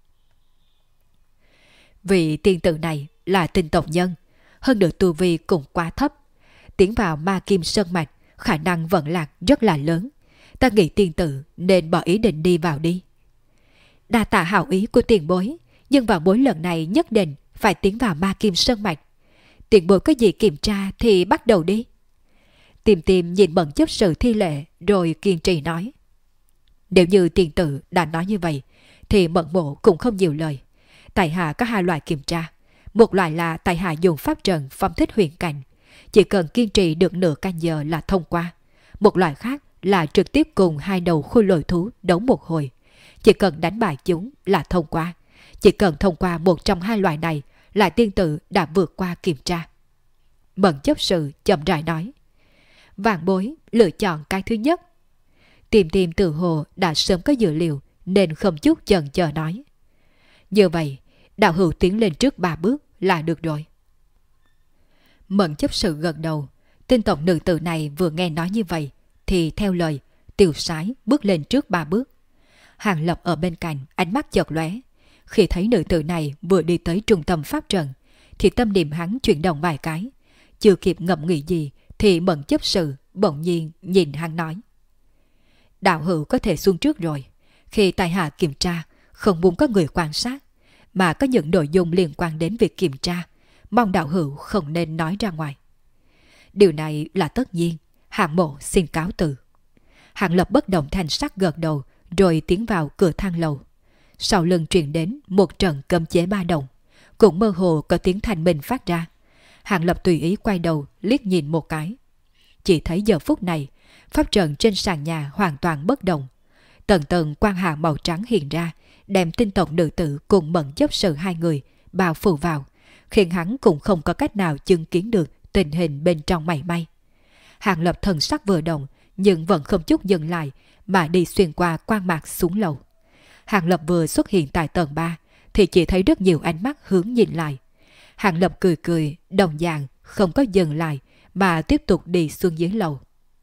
[SPEAKER 1] Vị tiên tử này là tinh tộc nhân, hơn nữa tu vi cũng quá thấp, tiến vào ma kim sơn mạch khả năng vận lạc rất là lớn. Ta nghĩ tiên tử nên bỏ ý định đi vào đi. Đa tạ hảo ý của tiền bối, nhưng vào bối lần này nhất định phải tiến vào ma kim sơn mạch. Tiền bối có gì kiểm tra thì bắt đầu đi. Tìm tìm nhìn Mẫn chấp sự thi lệ rồi kiên trì nói: Nếu như tiền tử đã nói như vậy thì Mẫn mộ cũng không nhiều lời. Tại hạ có hai loại kiểm tra. Một loại là tại hạ dùng pháp trận phong thích huyền cảnh, chỉ cần kiên trì được nửa canh giờ là thông qua. Một loại khác là trực tiếp cùng hai đầu khôi lôi thú đấu một hồi, chỉ cần đánh bại chúng là thông qua. Chỉ cần thông qua một trong hai loại này là tiên tử đã vượt qua kiểm tra. Mẫn chấp sự chậm rãi nói: Vạn bối lựa chọn cái thứ nhất. Tìm tìm tự hồ đã sớm có dự liệu nên không chút chần chờ nói: Như vậy đạo hữu tiến lên trước 3 bước là được rồi. Mẫn chấp sự gật đầu. Tinh tộc nữ tử này vừa nghe nói như vậy thì theo lời tiêu sái bước lên trước 3 bước. Hàng Lập ở bên cạnh ánh mắt chợt lóe, khi thấy nữ tử này vừa đi tới trung tâm pháp trận thì tâm niệm hắn chuyển động vài cái, chưa kịp ngẫm nghĩ gì thì Mẫn chấp sự bỗng nhiên nhìn hắn nói: Đạo hữu có thể xuống trước rồi. Khi tại hạ kiểm tra không muốn có người quan sát, mà có những nội dung liên quan đến việc kiểm tra, mong đạo hữu không nên nói ra ngoài. Điều này là tất nhiên, hạng mộ xin cáo từ. Hàng Lập bất động thanh sắc gật đầu rồi tiến vào cửa thang lầu. Sau lưng truyền đến một trận cấm chế ba động, cũng mơ hồ có tiếng thanh minh phát ra. Hàng Lập tùy ý quay đầu liếc nhìn một cái, chỉ thấy giờ phút này pháp trận trên sàn nhà hoàn toàn bất động. Tầng tầng quang hà màu trắng hiện ra, đem tinh tộc nữ tử cùng Mẫn chấp sự hai người bao phủ vào, khiến hắn cũng không có cách nào chứng kiến được tình hình bên trong mảy may. Hàng Lập thần sắc vừa động nhưng vẫn không chút dừng lại mà đi xuyên qua quang mạc xuống lầu. Hàng Lập vừa xuất hiện tại tầng 3 thì chỉ thấy rất nhiều ánh mắt hướng nhìn lại. Hàng Lập cười cười, đồng dạng không có dừng lại mà tiếp tục đi xuống dưới lầu.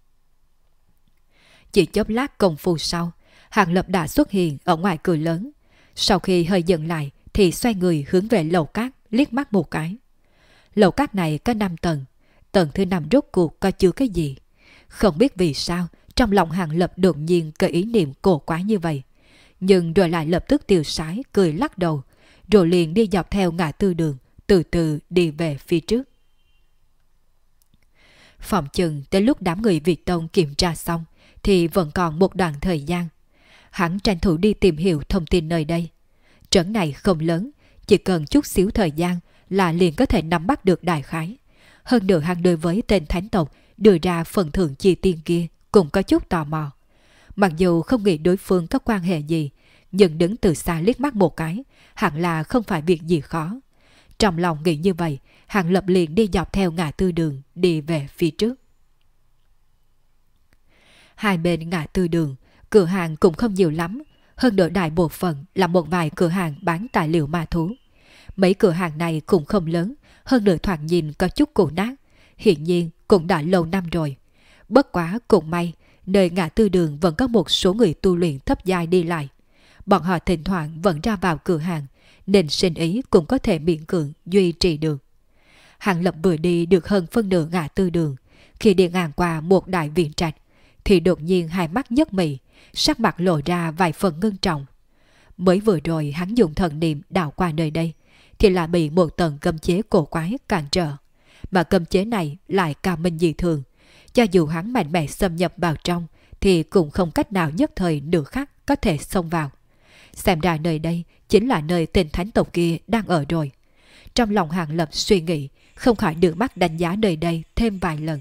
[SPEAKER 1] Chỉ chốc lát công phu sau, Hàng Lập đã xuất hiện ở ngoài cửa lớn. Sau khi hơi dừng lại thì xoay người hướng về lầu cát liếc mắt một cái. Lầu cát này có 5 tầng, tầng thứ 5 rốt cuộc có chứa cái gì? Không biết vì sao trong lòng Hàng Lập đột nhiên có ý niệm cổ quái như vậy, nhưng rồi lại lập tức tiêu sái cười lắc đầu, rồi liền đi dọc theo ngã tư đường, từ từ đi về phía trước. Phòng chừng tới lúc đám người Việt Tông kiểm tra xong thì vẫn còn một đoạn thời gian. Hắn tranh thủ đi tìm hiểu thông tin nơi đây. Trấn này không lớn, chỉ cần chút xíu thời gian là liền có thể nắm bắt được đại khái. Hơn nữa hắn đối với tên thánh tộc đưa ra phần thưởng chi tiên kia cũng có chút tò mò. Mặc dù không nghĩ đối phương có quan hệ gì, nhưng đứng từ xa liếc mắt một cái hẳn là không phải việc gì khó. Trong lòng nghĩ như vậy, Hàng Lập liền đi dọc theo ngã tư đường đi về phía trước. Hai bên ngã tư đường, cửa hàng cũng không nhiều lắm, hơn nữa đại bộ phận là một vài cửa hàng bán tài liệu ma thú. Mấy cửa hàng này cũng không lớn, hơn nữa thoạt nhìn có chút cũ nát, hiển nhiên cũng đã lâu năm rồi. Bất quá cũng may, nơi ngã tư đường vẫn có một số người tu luyện thấp giai đi lại. Bọn họ thỉnh thoảng vẫn ra vào cửa hàng, nên sinh ý cũng có thể miễn cưỡng duy trì được. Hàng Lập vừa đi được hơn phân nửa ngã tư đường, khi đi ngang qua một đại viện trạch, thì đột nhiên hai mắt nhấc mị, sắc mặt lộ ra vài phần ngưng trọng. Mới vừa rồi hắn dùng thần niệm đảo qua nơi đây, thì là bị một tầng cấm chế cổ quái cản trở. Mà cấm chế này lại cao minh dị thường, cho dù hắn mạnh mẽ xâm nhập vào trong thì cũng không cách nào nhất thời nửa khắc có thể xông vào. Xem ra nơi đây chính là nơi tên thánh tộc kia đang ở rồi. Trong lòng Hàng Lập suy nghĩ, không khỏi đưa mắt đánh giá nơi đây thêm vài lần.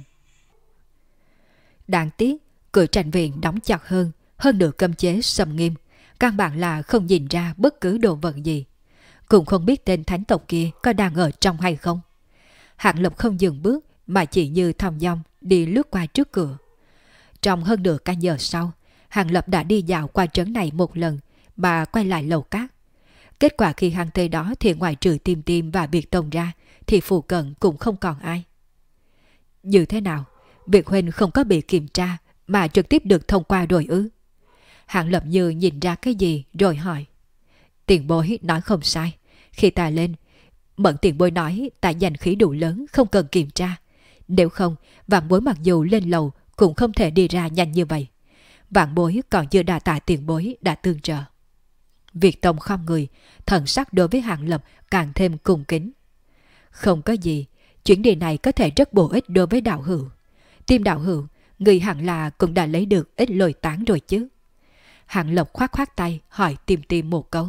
[SPEAKER 1] Đáng tiếc, cửa tranh viện đóng chặt hơn nữa cấm chế sầm nghiêm, căn bản là không nhìn ra bất cứ đồ vật gì. Cũng không biết tên thánh tộc kia có đang ở trong hay không. Hàng Lập không dừng bước mà chỉ như thong dong đi lướt qua trước cửa. Trong hơn nửa canh giờ sau, Hàng Lập đã đi dạo qua trấn này một lần mà quay lại lầu cát. Kết quả khi hắn tới đó thì ngoài trừ Tim Tim và Việt Tông ra thì phụ cận cũng không còn ai. Như thế nào? Việt huynh không có bị kiểm tra mà trực tiếp được thông qua rồi ư? Hạng Lập Như nhìn ra cái gì rồi hỏi. Tiền bối nói không sai. Khi ta lên, Mẫn tiền bối nói ta giành khí đủ lớn không cần kiểm tra. Nếu không, vạn bối mặc dù lên lầu cũng không thể đi ra nhanh như vậy. Vạn bối còn chưa đà tạ tiền bối đã tương trợ. Việt Tông khom người, thần sắc đối với Hạng Lập càng thêm cung kính. Không có gì, chuyến đi này có thể rất bổ ích đối với đạo hữu. Tim đạo hữu, người hẳn là cũng đã lấy được ít lồi tán rồi chứ. Hạng Lập khoát khoát tay hỏi Tim Tim một câu.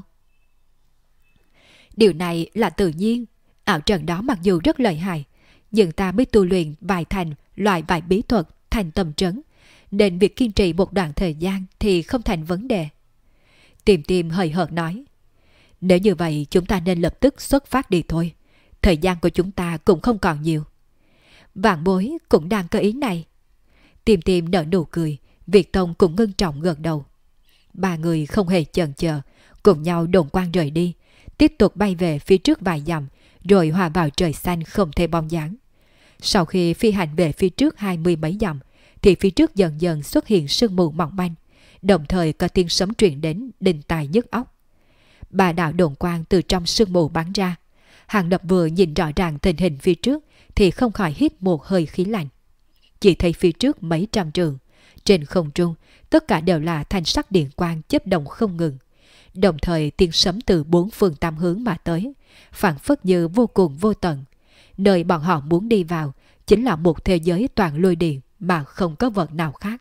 [SPEAKER 1] Điều này là tự nhiên. Ảo trận đó mặc dù rất lợi hại, nhưng ta mới tu luyện vài thành loại vài bí thuật thành tâm trấn, nên việc kiên trì một đoạn thời gian thì không thành vấn đề. Tim Tim hời hợt nói. Nếu như vậy chúng ta nên lập tức xuất phát đi thôi. Thời gian của chúng ta cũng không còn nhiều. Vạn bối cũng đang có ý này. Tim Tim nở nụ cười, Việt Tông cũng ngưng trọng gật đầu. Ba người không hề chần chờ, cùng nhau đồn quang rời đi, tiếp tục bay về phía trước vài dặm, rồi hòa vào trời xanh không thể bóng dáng. Sau khi phi hành về phía trước 20 mấy dặm, thì phía trước dần dần xuất hiện sương mù mỏng manh, đồng thời có tiếng sấm truyền đến đinh tai nhức óc. Ba đạo đồn quang từ trong sương mù bắn ra. Hàng Lập vừa nhìn rõ ràng tình hình phía trước thì không khỏi hít một hơi khí lạnh. Chỉ thấy phía trước mấy trăm trượng, trên không trung tất cả đều là thanh sắc điện quang chớp động không ngừng. Đồng thời tiếng sấm từ bốn phương tám hướng mà tới, phảng phất như vô cùng vô tận. Nơi bọn họ muốn đi vào chính là một thế giới toàn lôi điện mà không có vật nào khác.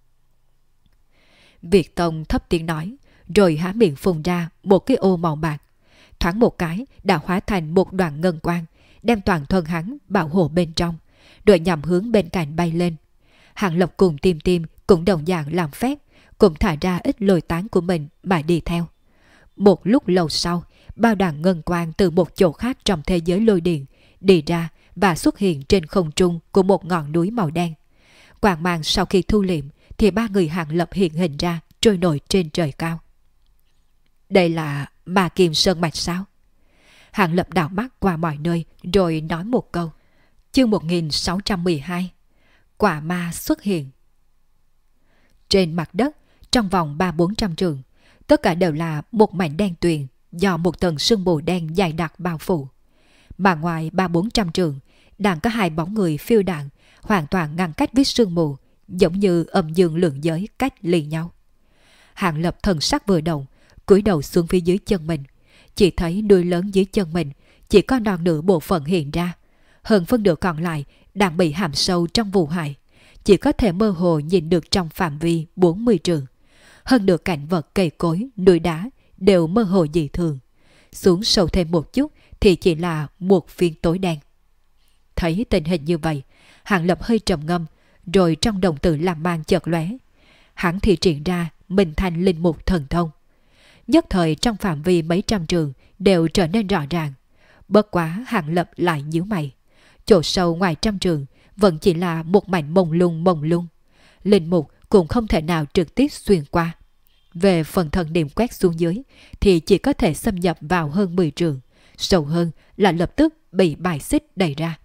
[SPEAKER 1] Việt Tông thấp tiếng nói, rồi há miệng phun ra một cái ô màu bạc. Thoáng một cái đã hóa thành một đoàn ngân quang, đem toàn thân hắn bảo hộ bên trong, rồi nhằm hướng bên cạnh bay lên. Hạng Lập cùng Tim Tim cũng đồng dạng làm phép, cũng thả ra ít lôi tán của mình mà đi theo. Một lúc lâu sau, bao đoàn ngân quang từ một chỗ khác trong thế giới lôi điện đi ra và xuất hiện trên không trung của một ngọn núi màu đen. Quang mang sau khi thu liệm thì ba người Hạng Lập hiện hình ra trôi nổi trên trời cao. Đây là Ma Kim Sơn Mạch sao? Hạng Lập đảo mắt qua mọi nơi rồi nói một câu. Chương 1612. Quả ma xuất hiện. Trên mặt đất, trong vòng 300-400 trượng, tất cả đều là một mảnh đen tuyền do một tầng sương mù đen dày đặc bao phủ. Mà ngoài 300-400 trượng, đang có hai bóng người phiêu đạn hoàn toàn ngăn cách với sương mù, giống như âm dương lượng giới cách ly nhau. Hạng Lập thần sắc vừa động, cúi đầu xuống phía dưới chân mình, chỉ thấy đuôi lớn dưới chân mình chỉ có non nửa bộ phận hiện ra, hơn phân nửa còn lại đang bị hàm sâu trong vụ hại, chỉ có thể mơ hồ nhìn được trong phạm vi 40 trượng. Hơn nửa cảnh vật cây cối, núi đá đều mơ hồ dị thường. Xuống sâu thêm một chút thì chỉ là một phiến tối đen. Thấy tình hình như vậy, Hạng Lập hơi trầm ngâm, rồi trong đồng tử làm mang chợt lóe. Hắn thì triển ra mình thành linh mục thần thông. Nhất thời trong phạm vi mấy trăm trường đều trở nên rõ ràng. Bất quá Hạng Lập lại nhíu mày. Chỗ sâu ngoài trăm trường vẫn chỉ là một mảnh mông lung. Linh mục cũng không thể nào trực tiếp xuyên qua. Về phần thần niệm quét xuống dưới thì chỉ có thể xâm nhập vào hơn 10 trường, sâu hơn là lập tức bị bài xích đẩy ra.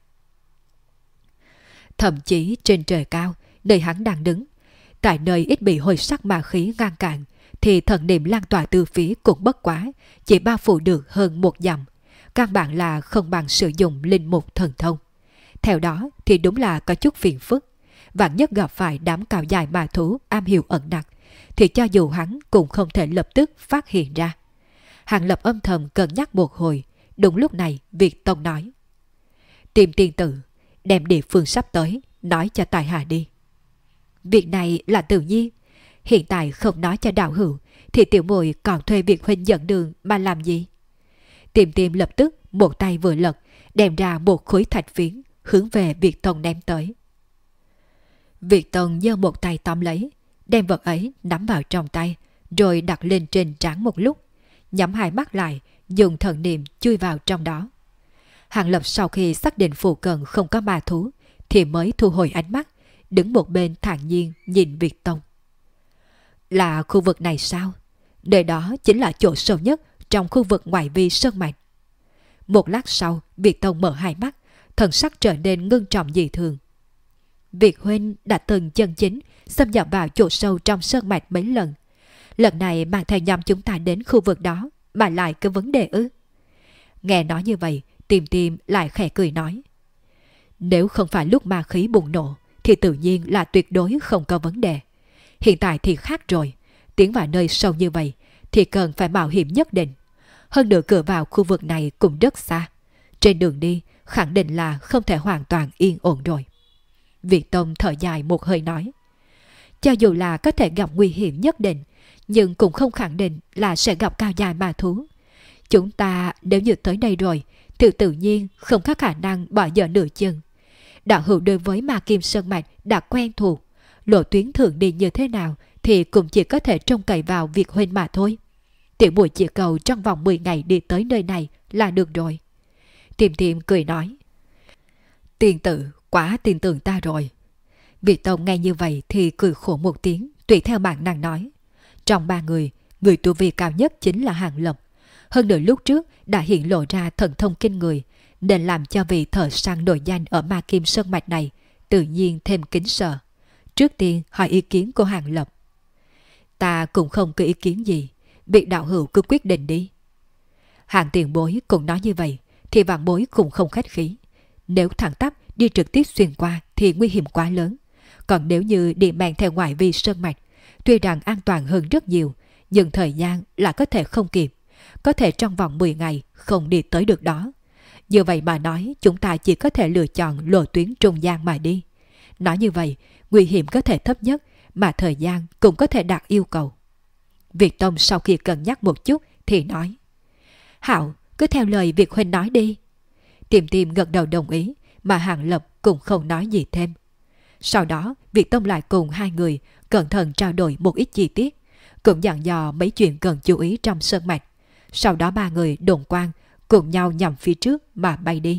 [SPEAKER 1] Thậm chí trên trời cao, nơi hắn đang đứng, tại nơi ít bị hồi sắc ma khí ngăn cản, thì thần niệm lan tỏa từ phía cũng bất quá, chỉ bao phủ được hơn một dặm. Căn bản là không bằng sử dụng linh mục thần thông. Theo đó thì đúng là có chút phiền phức. Vạn nhất gặp phải đám cào dài ma thú am hiểu ẩn nặc, thì cho dù hắn cũng không thể lập tức phát hiện ra. Hạng Lập âm thầm cân nhắc một hồi. Đúng lúc này Việt Tông nói: Tìm tiên tử, đem địa phương sắp tới nói cho tài hạ đi. Việc này là tự nhiên. Hiện tại không nói cho đạo hữu thì tiểu muội còn thuê Việt huynh dẫn đường mà làm gì? Tìm tìm lập tức một tay vừa lật, đem ra một khối thạch phiến hướng về Việt Tông ném tới. Việt Tông giơ một tay tóm lấy, đem vật ấy nắm vào trong tay, rồi đặt lên trên trán một lúc, nhắm hai mắt lại, dùng thần niệm chui vào trong đó. Hạng Lập sau khi xác định phụ cận không có ma thú thì mới thu hồi ánh mắt, đứng một bên thản nhiên nhìn Việt Tông. Là khu vực này sao? Nơi đó chính là chỗ sâu nhất trong khu vực ngoại vi sơn mạch. Một lát sau, Việt Tông mở hai mắt, thần sắc trở nên ngưng trọng dị thường. Việt huynh đã từng chân chính xâm nhập vào chỗ sâu trong sơn mạch mấy lần. Lần này mang theo nhóm chúng ta đến khu vực đó mà lại có vấn đề ư? Nghe nói như vậy, Tiêm Tiêm lại khẽ cười nói. Nếu không phải lúc ma khí bùng nổ thì tự nhiên là tuyệt đối không có vấn đề. Hiện tại thì khác rồi, tiến vào nơi sâu như vậy thì cần phải mạo hiểm nhất định. Hơn nữa cửa vào khu vực này cũng rất xa. Trên đường đi khẳng định là không thể hoàn toàn yên ổn rồi. Việt Tông thở dài một hơi nói. Cho dù là có thể gặp nguy hiểm nhất định, nhưng cũng không khẳng định là sẽ gặp cao dài ma thú. Chúng ta nếu như tới đây rồi thì tự nhiên không có khả năng bỏ dở nửa chừng. Đạo hữu đối với Ma Kim Sơn Mạch đã quen thuộc, lộ tuyến thường đi như thế nào thì cũng chỉ có thể trông cậy vào việc huynh mà thôi. Tiểu muội chỉ cầu trong vòng 10 ngày đi tới nơi này là được rồi. Tiêm Tiêm cười nói. Tiên tử quá tin tưởng ta rồi. Việt Tông nghe như vậy thì cười khổ một tiếng, tùy theo bản năng nói. Trong 3 người, người tu vi cao nhất chính là Hàng Lập. Hơn nữa lúc trước đã hiện lộ ra thần thông kinh người, nên làm cho vị thợ săn nổi danh ở Ma Kim Sơn Mạch này tự nhiên thêm kính sợ. Trước tiên hỏi ý kiến của Hàng Lập. Ta cũng không có ý kiến gì, vị đạo hữu cứ quyết định đi. Hàng tiền bối cũng nói như vậy thì vạn bối cũng không khách khí. Nếu thẳng tắp đi trực tiếp xuyên qua thì nguy hiểm quá lớn. Còn nếu như đi men theo ngoại vi sơn mạch, tuy rằng an toàn hơn rất nhiều, nhưng thời gian là có thể không kịp. Có thể trong vòng 10 ngày không đi tới được đó. Như vậy mà nói chúng ta chỉ có thể lựa chọn lộ tuyến trung gian mà đi. Nói như vậy, nguy hiểm có thể thấp nhất mà thời gian cũng có thể đạt yêu cầu. Việt Tông sau khi cân nhắc một chút thì nói. Hảo, cứ theo lời Việt huynh nói đi. Tiêm Tiêm gật đầu đồng ý, mà Hàng Lập cũng không nói gì thêm. Sau đó, Việt Tông lại cùng hai người cẩn thận trao đổi một ít chi tiết, cũng dặn dò mấy chuyện cần chú ý trong sơn mạch. Sau đó 3 người đồn quang cùng nhau nhằm phía trước mà bay đi.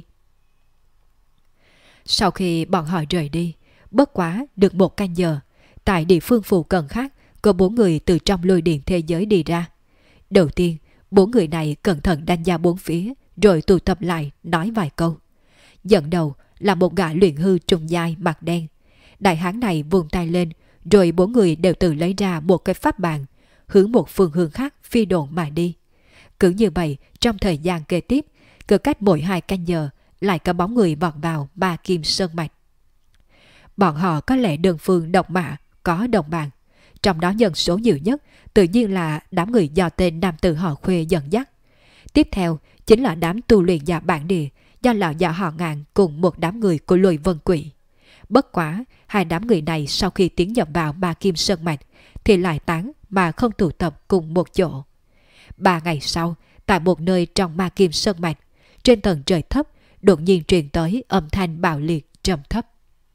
[SPEAKER 1] Sau khi bọn họ rời đi, bất quá được 1 canh giờ, tại địa phương phụ cận khác có 4 người từ trong lôi điện thế giới đi ra. Đầu tiên, 4 người này cẩn thận đánh giá 4 phía, rồi tụ tập lại nói vài câu. Dẫn đầu là một gã luyện hư trung giai mặt đen. Đại hán này vung tay lên, rồi 4 người đều tự lấy ra một cái pháp bàn, hướng một phương hướng khác phi độn mà đi. Cứ như vậy, trong thời gian kế tiếp, cứ cách mỗi 2 canh giờ, lại có bóng người vọt vào Ma Kim Sơn Mạch. Bọn họ có lẽ đơn phương độc mã, có đồng bàn. Trong đó nhân số nhiều nhất, tự nhiên là đám người do tên nam tử họ Khuê dẫn dắt. Tiếp theo, chính là đám tu luyện giả bản địa, do lão giả họ Ngạn cùng một đám người của Lôi Vân Quỷ. Bất quá, 2 đám người này sau khi tiến nhập vào Ma Kim Sơn Mạch, thì lại tán mà không tụ tập cùng một chỗ. 3 ngày sau, tại một nơi trong Ma Kim Sơn Mạch, trên tầng trời thấp, đột nhiên truyền tới âm thanh bạo liệt trầm thấp.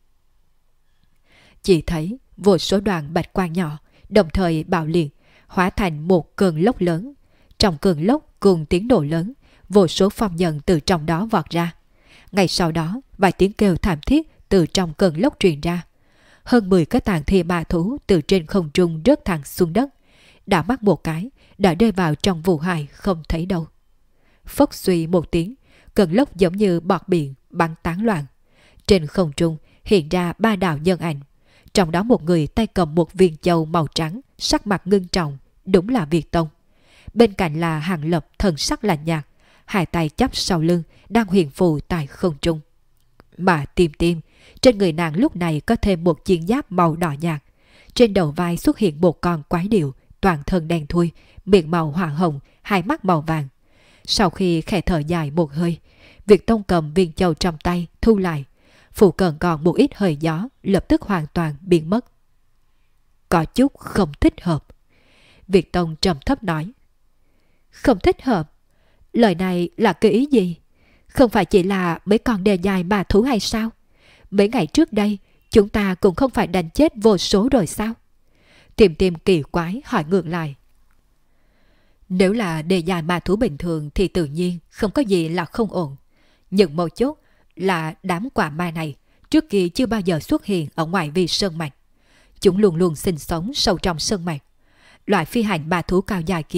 [SPEAKER 1] Chỉ thấy vô số đoàn bạch quang nhỏ, đồng thời bạo liệt, hóa thành một cơn lốc lớn. Trong cơn lốc cùng tiếng nổ lớn, vô số phong nhân từ trong đó vọt ra. Ngay sau đó, vài tiếng kêu thảm thiết từ trong cơn lốc truyền ra. Hơn 10 cái tàn thi ma thú từ trên không trung rớt thẳng xuống đất. Đã mắt một cái, đã rơi vào trong vụ hài không thấy đâu. Phốc suy một tiếng, cơn lốc giống như bọt biển bắn tán loạn. Trên không trung hiện ra 3 đạo nhân ảnh. Trong đó một người tay cầm một viên châu màu trắng, sắc mặt ngưng trọng, đúng là Việt Tông. Bên cạnh là Hàng Lập thần sắc lạnh nhạt, 2 tay chắp sau lưng, đang huyền phù tại không trung. Mà Tiêm Tiêm, trên người nàng lúc này có thêm một chiến giáp màu đỏ nhạt. Trên đầu vai xuất hiện một con quái điểu, toàn thân đen thui, miệng màu hỏa hồng, 2 mắt màu vàng. Sau khi khẽ thở dài một hơi, Việt Tông cầm viên châu trong tay, thu lại. Phụ cận còn một ít hơi gió, lập tức hoàn toàn biến mất. Có chút không thích hợp. Việt Tông trầm thấp nói. Không thích hợp? Lời này là cái ý gì? Không phải chỉ là mấy con đè dài ma thú hay sao? Mấy ngày trước đây, chúng ta cũng không phải đánh chết vô số rồi sao? Tiêm Tiêm kỳ quái hỏi ngược lại. Nếu là đề dài ma thú bình thường thì tự nhiên không có gì là không ổn. Nhưng một chút là đám quả ma này trước kia chưa bao giờ xuất hiện ở ngoài vi sơn mạch. Chúng luôn luôn sinh sống sâu trong sơn mạch. Loại phi hành ma thú cao dài kia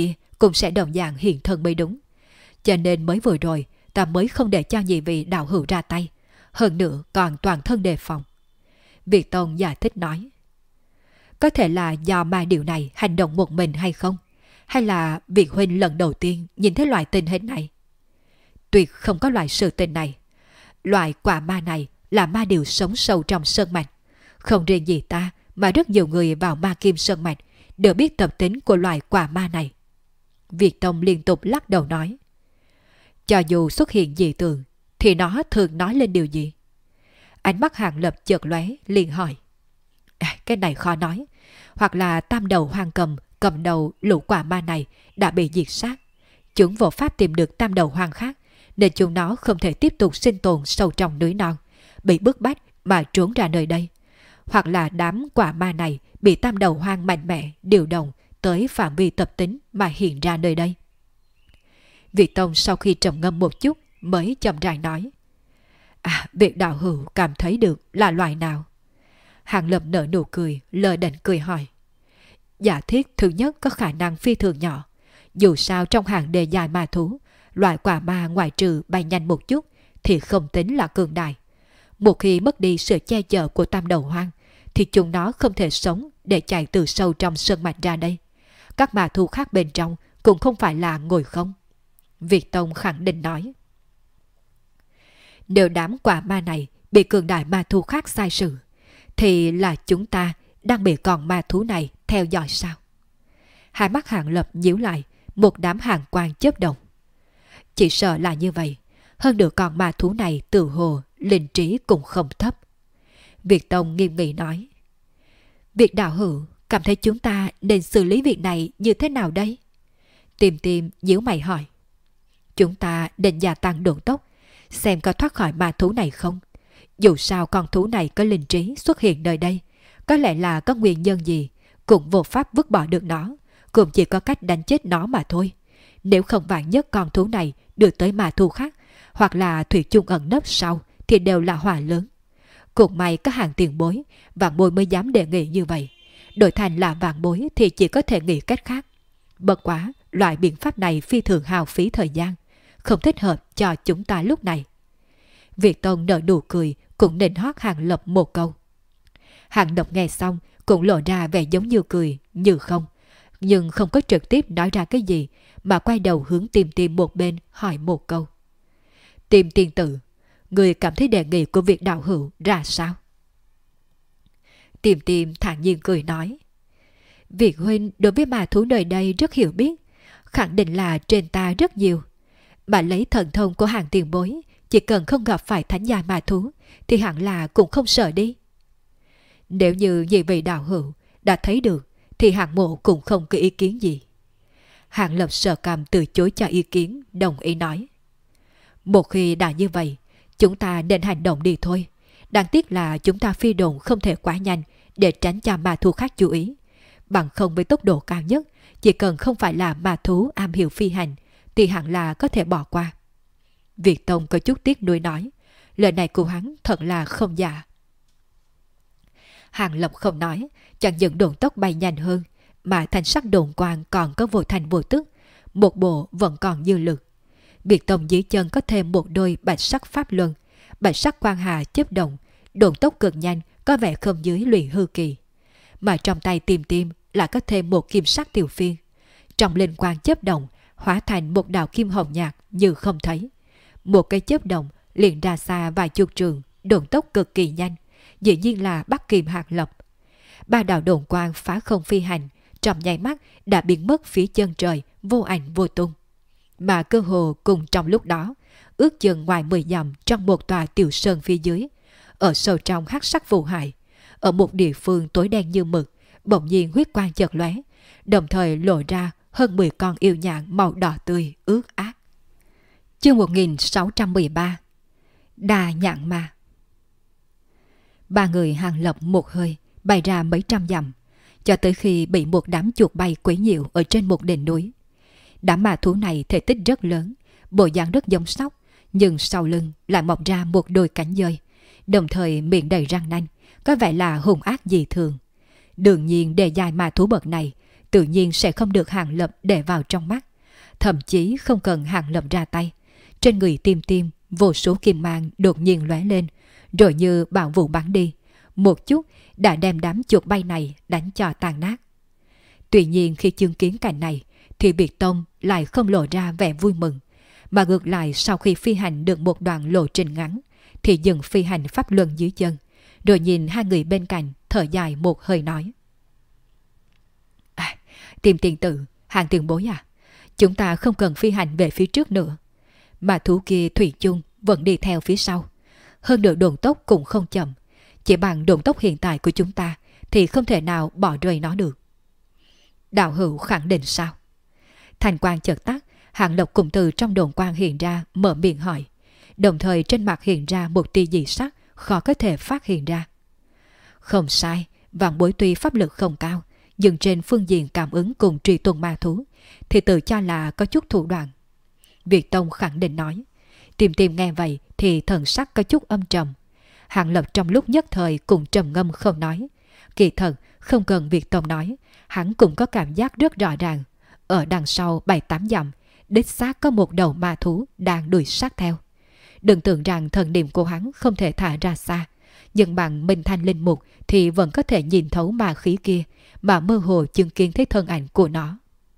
[SPEAKER 1] cũng sẽ đồng dạng hiện thân mới đúng. Cho nên mới vừa rồi ta mới không để cho nhị vị đạo hữu ra tay, hơn nữa còn toàn thân đề phòng. Việt Tông giải thích nói. Có thể là do ma điều này hành động một mình hay không? Hay là vị huynh lần đầu tiên nhìn thấy loại tình hình này? Tuyệt không có loại sự tình này. Loại quả ma này là ma điều sống sâu trong sơn mạch. Không riêng gì ta mà rất nhiều người vào ma kim sơn mạch đều biết tập tính của loại quả ma này. Việt Tông liên tục lắc đầu nói. Cho dù xuất hiện dị tượng thì nó thường nói lên điều gì? Ánh mắt Hàng Lập chợt lóe liền hỏi. Cái này khó nói. Hoặc là tam đầu hoang cầm đầu lũ quả ma này đã bị diệt sát. Chúng vô pháp tìm được tam đầu hoang khác, nên chúng nó không thể tiếp tục sinh tồn sâu trong núi non, bị bức bách mà trốn ra nơi đây. Hoặc là đám quả ma này bị tam đầu hoang mạnh mẽ điều động tới phạm vi tập tính mà hiện ra nơi đây. Vị Tông sau khi trầm ngâm một chút mới chậm rãi nói. Việc đạo hữu cảm thấy được là loại nào? Hàng Lập nở nụ cười, lơ đễnh cười hỏi. Giả thiết thứ nhất có khả năng phi thường nhỏ. Dù sao trong hàng đề dài ma thú, loại quả ma ngoại trừ bay nhanh một chút thì không tính là cường đại. Một khi mất đi sự che chở của tam đầu hoang thì chúng nó không thể sống để chạy từ sâu trong sơn mạch ra đây. Các ma thú khác bên trong cũng không phải là ngồi không. Việt Tông khẳng định nói. Nếu đám quả ma này bị cường đại ma thú khác sai sự, thì là chúng ta đang bị con ma thú này theo dõi sao? Hai mắt Hàng Lập nhíu lại, một đám hàng quang chớp động. Chỉ sợ là như vậy. Hơn nữa con ma thú này tự hồ linh trí cũng không thấp. Việt Tông nghiêm nghị nói. Việc đạo hữu cảm thấy chúng ta nên xử lý việc này như thế nào đây? Tìm nhíu mày hỏi. Chúng ta định gia tăng độ tốc, xem có thoát khỏi ma thú này không. Dù sao con thú này có linh trí xuất hiện nơi đây, có lẽ là có nguyên nhân gì, cũng vô pháp vứt bỏ được nó, cũng chỉ có cách đánh chết nó mà thôi. Nếu không vạn nhất con thú này được tới ma thú khác, hoặc là thủy chung ẩn nấp sau, thì đều là họa lớn. Cũng may có hàng tiền bối, vạn bối mới dám đề nghị như vậy. Đổi thành là vạn bối thì chỉ có thể nghĩ cách khác. Bất quá, loại biện pháp này phi thường hao phí thời gian, không thích hợp cho chúng ta lúc này. Việt Tông nở nụ cười, cũng nịnh hót Hàng Lập một câu. Hàng Lập nghe xong cũng lộ ra vẻ giống như cười, như không, nhưng không có trực tiếp nói ra cái gì, mà quay đầu hướng Tìm một bên hỏi một câu. Tìm tiên tử, người cảm thấy đề nghị của việc đạo hữu ra sao? Tìm thản nhiên cười nói. Việc huynh đối với ma thú nơi đây rất hiểu biết, khẳng định là trên ta rất nhiều. Mà lấy thần thông của hàng tiền bối, chỉ cần không gặp phải thánh gia ma thú thì hẳn là cũng không sợ đi. Nếu như nhị vị đạo hữu đã thấy được thì Hàng mộ cũng không có ý kiến gì. Hàng Lập sợ cằm từ chối cho ý kiến, đồng ý nói. Một khi đã như vậy, chúng ta nên hành động đi thôi. Đáng tiếc là chúng ta phi độn không thể quá nhanh để tránh cho ma thú khác chú ý. Bằng không với tốc độ cao nhất, chỉ cần không phải là ma thú am hiểu phi hành thì hẳn là có thể bỏ qua. Việt Tông có chút tiếc nuối nói. Lời này của hắn thật là không giả. Hàng Lập không nói, chẳng những độn tốc bay nhanh hơn, mà thanh sắc độn quang còn có vô thành vô tức, một bộ vẫn còn dư lực. Việt Tông dưới chân có thêm một đôi bạch sắc pháp luân, bạch sắc quang hà chớp động, độn tốc cực nhanh, có vẻ không dưới luyện hư kỳ. Mà trong tay Tìm lại có thêm một kim sắc tiểu phiên, trong linh quang chớp động, hóa thành một đạo kim hồng nhạt như không thấy. Một cây chớp động liền ra xa vài chục trường, độn tốc cực kỳ nhanh, dĩ nhiên là Bắc Kim Hàng Lập. Ba đạo độn quang phá không phi hành, trong nháy mắt đã biến mất phía chân trời, vô ảnh vô tung. Mà cơ hồ cùng trong lúc đó, ước chừng ngoài 10 dặm trong một tòa tiểu sơn phía dưới, ở sâu trong hắc sắc phù hải, ở một địa phương tối đen như mực, bỗng nhiên huyết quang chợt lóe, đồng thời lộ ra hơn 10 con yêu nhạn màu đỏ tươi ướt át. Chương 1613 Đà nhạn ma. Ba người Hàng Lập một hơi bay ra mấy trăm dặm, cho tới khi bị một đám chuột bay quấy nhiễu ở trên một đỉnh núi. Đám ma thú này thể tích rất lớn, bộ dạng rất giống sóc, nhưng sau lưng lại mọc ra một đôi cánh dơi, đồng thời miệng đầy răng nanh, có vẻ là hung ác dị thường. Đương nhiên đề dài ma thú bậc này tự nhiên sẽ không được Hàng Lập để vào trong mắt, thậm chí không cần Hàng Lập ra tay. Trên người Tim Tim, vô số kim mang đột nhiên lóe lên, rồi như bão vụ bắn đi. Một chút đã đem đám chuột bay này đánh cho tàn nát. Tuy nhiên khi chứng kiến cảnh này, thì Việt Tông lại không lộ ra vẻ vui mừng, mà ngược lại sau khi phi hành được một đoạn lộ trình ngắn, thì dừng phi hành pháp luân dưới chân, rồi nhìn hai người bên cạnh thở dài một hơi nói: Tìm tiền tử, Hàng tiền bối à, chúng ta không cần phi hành về phía trước nữa, mà thú kia thủy chung vẫn đi theo phía sau. Hơn nữa độn tốc cũng không chậm, chỉ bằng độn tốc hiện tại của chúng ta thì không thể nào bỏ rơi nó được. Đạo hữu khẳng định sao? Thành quang chợt tắt, Hàng Lập cùng từ trong đồn quang hiện ra mở miệng hỏi, đồng thời trên mặt hiện ra một tia dị sắc khó có thể phát hiện ra. Không sai, vạn bối tuy pháp lực không cao, nhưng trên phương diện cảm ứng cùng truy tuần ma thú thì tự cho là có chút thủ đoạn. Việt Tông khẳng định nói. Tìm Tìm nghe vậy thì thần sắc có chút âm trầm. Hàng Lập trong lúc nhất thời cũng trầm ngâm không nói. Kỳ thật không cần Việt Tông nói, hắn cũng có cảm giác rất rõ ràng. Ở đằng sau 7-8 dặm, đích xác có một đầu ma thú đang đuổi sát theo. Đừng tưởng rằng thần niệm của hắn không thể thả ra xa, nhưng bằng Minh Thanh Linh Mục thì vẫn có thể nhìn thấu ma khí kia, mà mơ hồ chứng kiến thấy thân ảnh của nó.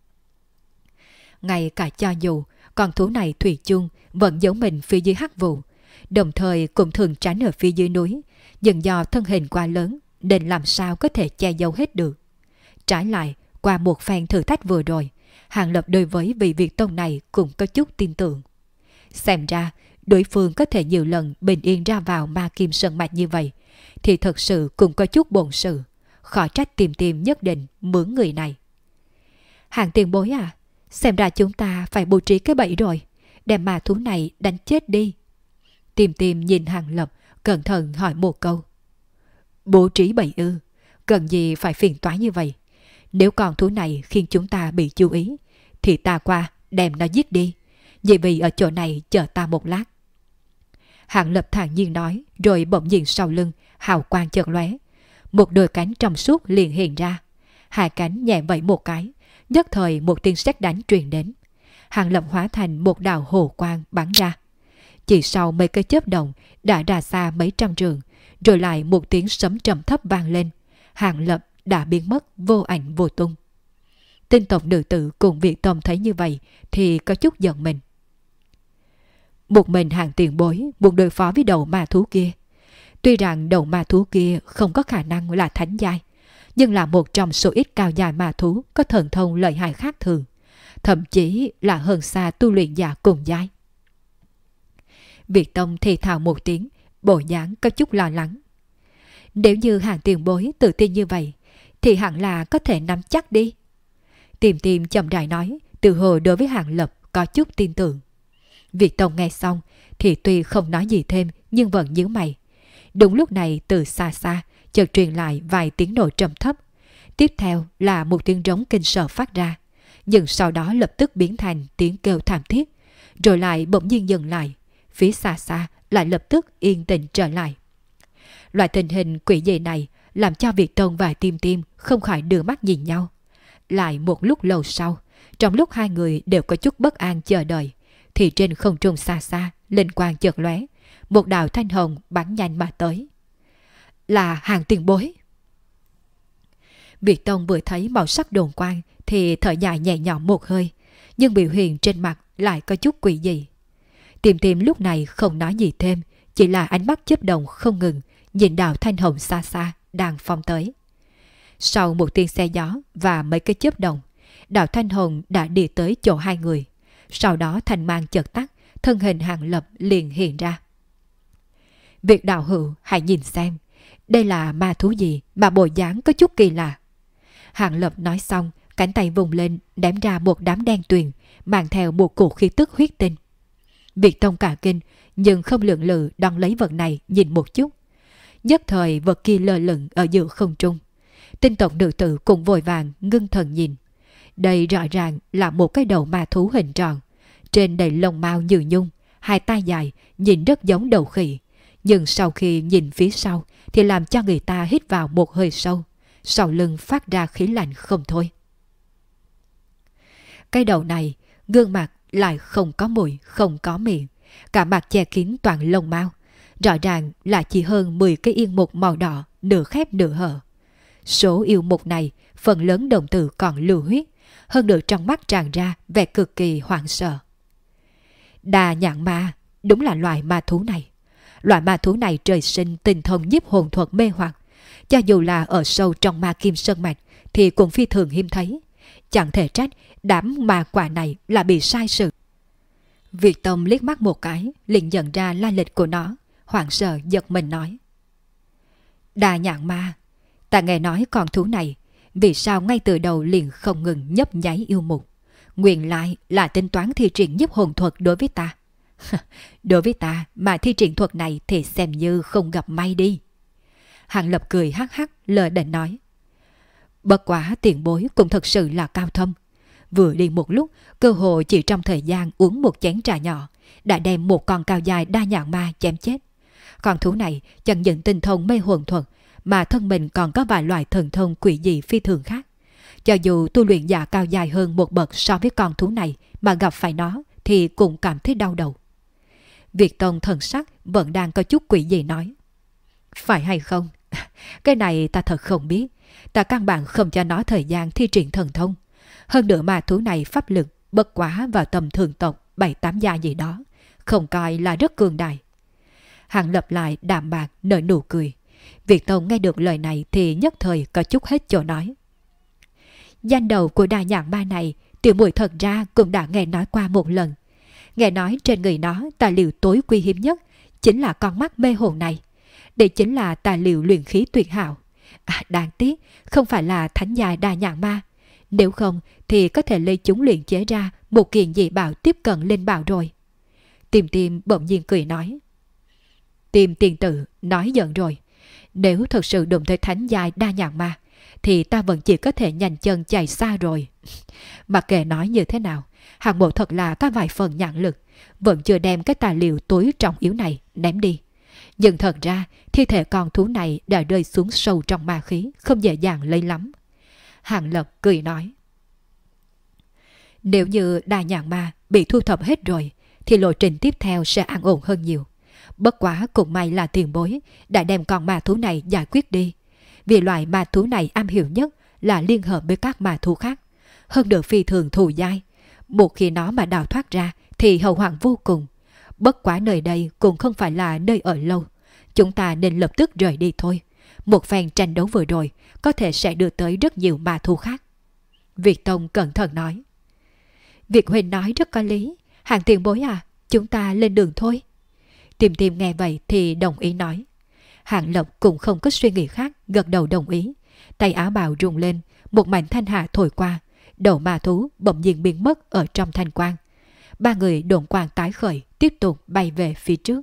[SPEAKER 1] Ngay cả cho dù con thú này thủy chung vẫn giấu mình phía dưới hắc vụ, đồng thời cũng thường tránh ở phía dưới núi, nhưng do thân hình quá lớn nên làm sao có thể che giấu hết được. Trái lại, qua một phen thử thách vừa rồi, Hàng Lập đối với vị Việt Tông này cũng có chút tin tưởng. Xem ra đối phương có thể nhiều lần bình yên ra vào ma kim sơn mạch như vậy thì thật sự cũng có chút bổn sự, khó trách Tìm Tìm nhất định mướn người này. Hàng tiền bối à, xem ra chúng ta phải bố trí cái bẫy rồi, đem ma thú này đánh chết đi. Tìm Tìm nhìn Hàng Lập cẩn thận hỏi một câu. Bố trí bẫy ư? Cần gì phải phiền toái như vậy? Nếu con thú này khiến chúng ta bị chú ý thì ta qua đem nó giết đi, vì vì ở chỗ này chờ ta một lát. Hàng Lập thản nhiên nói, rồi bỗng nhiên sau lưng hào quang chợt lóe, một đôi cánh trong suốt liền hiện ra. Hai cánh nhẹ vẫy một cái, nhất thời một tiếng sét đánh truyền đến. Hàng Lập hóa thành một đạo hồ quang bắn ra. Chỉ sau mấy cái chớp động đã ra xa mấy trăm trường, rồi lại một tiếng sấm trầm thấp vang lên. Hàng Lập đã biến mất vô ảnh vô tung. Tinh tộc nữ tử cùng Việt Tông thấy như vậy thì có chút giận mình. Một mình Hàng tiền bối buộc đối phó với đầu ma thú kia. Tuy rằng đầu ma thú kia không có khả năng là thánh giai, nhưng là một trong số ít cao giai ma thú có thần thông lợi hại khác thường, thậm chí là hơn xa tu luyện giả cùng giai. Việt Tông thì thào một tiếng, bộ dáng có chút lo lắng. Nếu như Hàng tiền bối tự tin như vậy thì hẳn là có thể nắm chắc đi. Tìm Tìm chậm rãi nói, từ hồ đối với Hàng Lập có chút tin tưởng. Việt Tông nghe xong thì tuy không nói gì thêm nhưng vẫn nhíu mày. Đúng lúc này từ xa xa chợt truyền lại vài tiếng nổ trầm thấp. Tiếp theo là một tiếng rống kinh sợ phát ra, nhưng sau đó lập tức biến thành tiếng kêu thảm thiết, rồi lại bỗng nhiên dừng lại. Phía xa xa lại lập tức yên tĩnh trở lại. Loại tình hình quỷ dị này làm cho Việt Tông và Tim Tim không khỏi đưa mắt nhìn nhau. Lại một lúc lâu sau, trong lúc hai người đều có chút bất an chờ đợi, thì trên không trung xa xa linh quang chợt lóe, một đạo thanh hồng bắn nhanh mà tới. Là Hàng tiền bối. Việt Tông vừa thấy màu sắc đồn quang thì thở dài nhẹ nhõm một hơi, nhưng biểu hiện trên mặt lại có chút quỷ dị. Tìm Tìm lúc này không nói gì thêm, chỉ là ánh mắt chớp động không ngừng nhìn đạo thanh hồng xa xa đang phóng tới. Sau một tiếng xe gió và mấy cái chớp động, đạo thanh hồng đã đi tới chỗ hai người. Sau đó thanh mang chợt tắt, thân hình Hàng Lập liền hiện ra. Việc đạo hữu hãy nhìn xem, đây là ma thú gì mà bộ dáng có chút kỳ lạ. Hàng Lập nói xong, cánh tay vùng lên ném ra một đám đen tuyền, mang theo một cổ khí tức huyết tinh. Việt Tông cả kinh, nhưng không lượng lự đón lấy vật này nhìn một chút. Nhất thời vật kia lơ lửng ở giữa không trung. Tinh tộc nữ tử cũng vội vàng ngưng thần nhìn. Đây rõ ràng là một cái đầu ma thú hình tròn, trên đầy lông mao như nhung, hai tai dài, nhìn rất giống đầu khỉ. Nhưng sau khi nhìn phía sau thì làm cho người ta hít vào một hơi sâu, sau lưng phát ra khí lạnh không thôi. Cái đầu này gương mặt lại không có mũi, không có miệng, cả mặt che kín toàn lông mao. Rõ ràng là chỉ hơn 10 cái yên mục màu đỏ, nửa khép nửa hở. Số yêu mục này, phần lớn đồng tử còn lưu huyết, hơn nữa trong mắt tràn ra vẻ cực kỳ hoảng sợ. Đà nhạn ma, đúng là loài ma thú này. Loại ma thú này trời sinh tinh thông nhiếp hồn thuật mê hoặc, cho dù là ở sâu trong ma kim sơn mạch thì cũng phi thường hiếm thấy. Chẳng thể trách đám ma quả này là bị sai sự. Việt Tông liếc mắt một cái, liền nhận ra lai lịch của nó, hoảng sợ giật mình nói: Đà nhạn ma, ta nghe nói con thú này, vì sao ngay từ đầu liền không ngừng nhấp nháy yêu mục? Nguyên lại là tính toán thi triển nhiếp hồn thuật đối với ta. Đối với ta mà thi triển thuật này thì xem như không gặp may đi. Hàng Lập cười hắc hắc lờ đễnh nói: Bất quá tiền bối cũng thật sự là cao thâm. Vừa đi một lúc, cơ hội chỉ trong thời gian uống một chén trà nhỏ, đã đem một con cao dài đa nhạn ma chém chết. Con thú này chẳng những tinh thông mê hồn thuật, mà thân mình còn có vài loại thần thông quỷ dị phi thường khác. Cho dù tu luyện giả cao dài hơn một bậc so với con thú này mà gặp phải nó thì cũng cảm thấy đau đầu. Việt Tông thần sắc vẫn đang có chút quỷ dị nói: Phải hay không? Cái này ta thật không biết. Ta căn bản không cho nó thời gian thi triển thần thông. Hơn nữa mà thú này pháp lực bất quá vào tầm thường tộc 7-8 gia gì đó, không coi là rất cường đại. Hàng Lập lại đạm bạc nở nụ cười. Việt Tông nghe được lời này thì nhất thời có chút hết chỗ nói. Danh đầu của đa nhạn ma này, tiểu muội thật ra cũng đã nghe nói qua một lần. Nghe nói trên người nó tài liệu tối quý hiếm nhất chính là con mắt mê hồn này. Đây chính là tài liệu luyện khí tuyệt hảo. Đáng tiếc không phải là thánh giai đa nhạn ma. Nếu không thì có thể lấy chúng luyện chế ra một kiện dị bảo tiếp cận lên bảo rồi. Tìm Tìm bỗng nhiên cười nói: Tìm tiền tử nói giận rồi. Nếu thật sự đụng tới thánh giai đa nhạn ma thì ta vẫn chỉ có thể nhanh chân chạy xa rồi. Mặc kệ nói như thế nào, Hàng Mộ thật là có vài phần nhãn lực, vẫn chưa đem cái tài liệu tối trọng yếu này ném đi. Nhưng thật ra thi thể con thú này đã rơi xuống sâu trong ma khí, không dễ dàng lấy lắm. Hàng Lập cười nói: Nếu như đa nhạn ma bị thu thập hết rồi thì lộ trình tiếp theo sẽ an ổn hơn nhiều. Bất quá cũng may là tiền bối đã đem con ma thú này giải quyết đi. Vì loại ma thú này am hiểu nhất là liên hợp với các ma thú khác, hơn được phi thường thù dai. Một khi nó mà đào thoát ra thì hậu hoạn vô cùng. Bất quá nơi đây cũng không phải là nơi ở lâu, chúng ta nên lập tức rời đi thôi. Một phen tranh đấu vừa rồi có thể sẽ đưa tới rất nhiều ma thú khác. Việt Tông cẩn thận nói: Việt huynh nói rất có lý. Hàng tiền bối à, chúng ta lên đường thôi. Tìm Tìm nghe vậy thì đồng ý nói. Hàng Lập cũng không có suy nghĩ khác, gật đầu đồng ý. Tay áo bào rung lên, một mảnh thanh hà thổi qua, đầu ma thú bỗng nhiên biến mất ở trong thanh quang. Ba người độn quang tái khởi, tiếp tục bay về phía trước.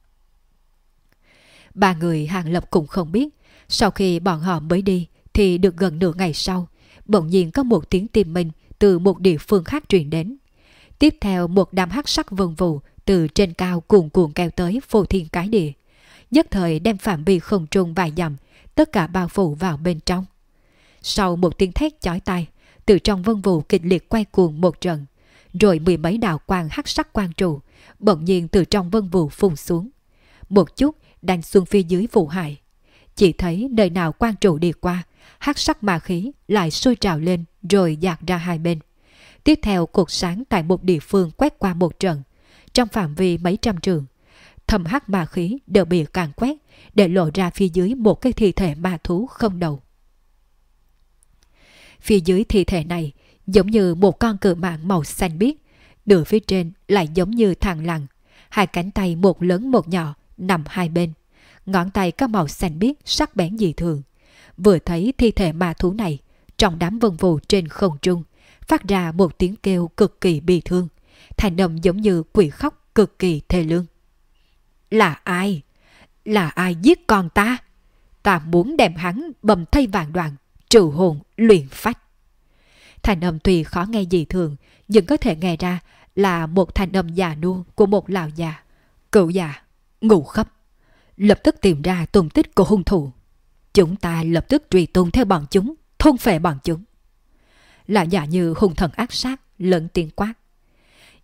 [SPEAKER 1] Ba người Hàng Lập cũng không biết, sau khi bọn họ mới đi thì được gần nửa ngày sau, bỗng nhiên có một tiếng tim mình từ một địa phương khác truyền đến. Tiếp theo một đám hắc sắc vân vụ từ trên cao cuồn cuộn kéo tới phô thiên cái địa, nhất thời đem phạm vi không trung vài dặm tất cả bao phủ vào bên trong. Sau một tiếng thét chói tai, từ trong vân vụ kịch liệt quay cuồng một trận, rồi mười mấy đạo quang hắc sắc quang trụ bỗng nhiên từ trong vân vụ phun xuống, một chút đánh xuống phía dưới vụ hải. Chỉ thấy nơi nào quang trụ đi qua, hắc sắc ma khí lại sôi trào lên rồi dạt ra hai bên. Tiếp theo cột sáng tại một địa phương quét qua một trận, trong phạm vi mấy trăm trượng, thâm hắc ma khí đều bị càn quét để lộ ra phía dưới một cái thi thể ma thú không đầu. Phía dưới thi thể này giống như một con cự mãng màu xanh biếc, nửa phía trên lại giống như thằn lằn, hai cánh tay một lớn một nhỏ nằm hai bên, ngón tay có màu xanh biếc sắc bén dị thường. Vừa thấy thi thể ma thú này, trong đám vân vụ trên không trung phát ra một tiếng kêu cực kỳ bi thương, thành âm giống như quỷ khóc cực kỳ thê lương. Là ai? Là ai giết con ta? Ta muốn đem hắn bầm thây vạn đoạn, trừ hồn luyện phách. Thành âm tuy khó nghe dị thường, nhưng có thể nghe ra là một thành âm già nua của một lão già. Cựu già, ngủ khắp. Lập tức tìm ra tung tích của hung thủ. Chúng ta lập tức truy tung theo bọn chúng, thôn phệ bọn chúng. Lão già như hung thần ác sát, lớn tiếng quát.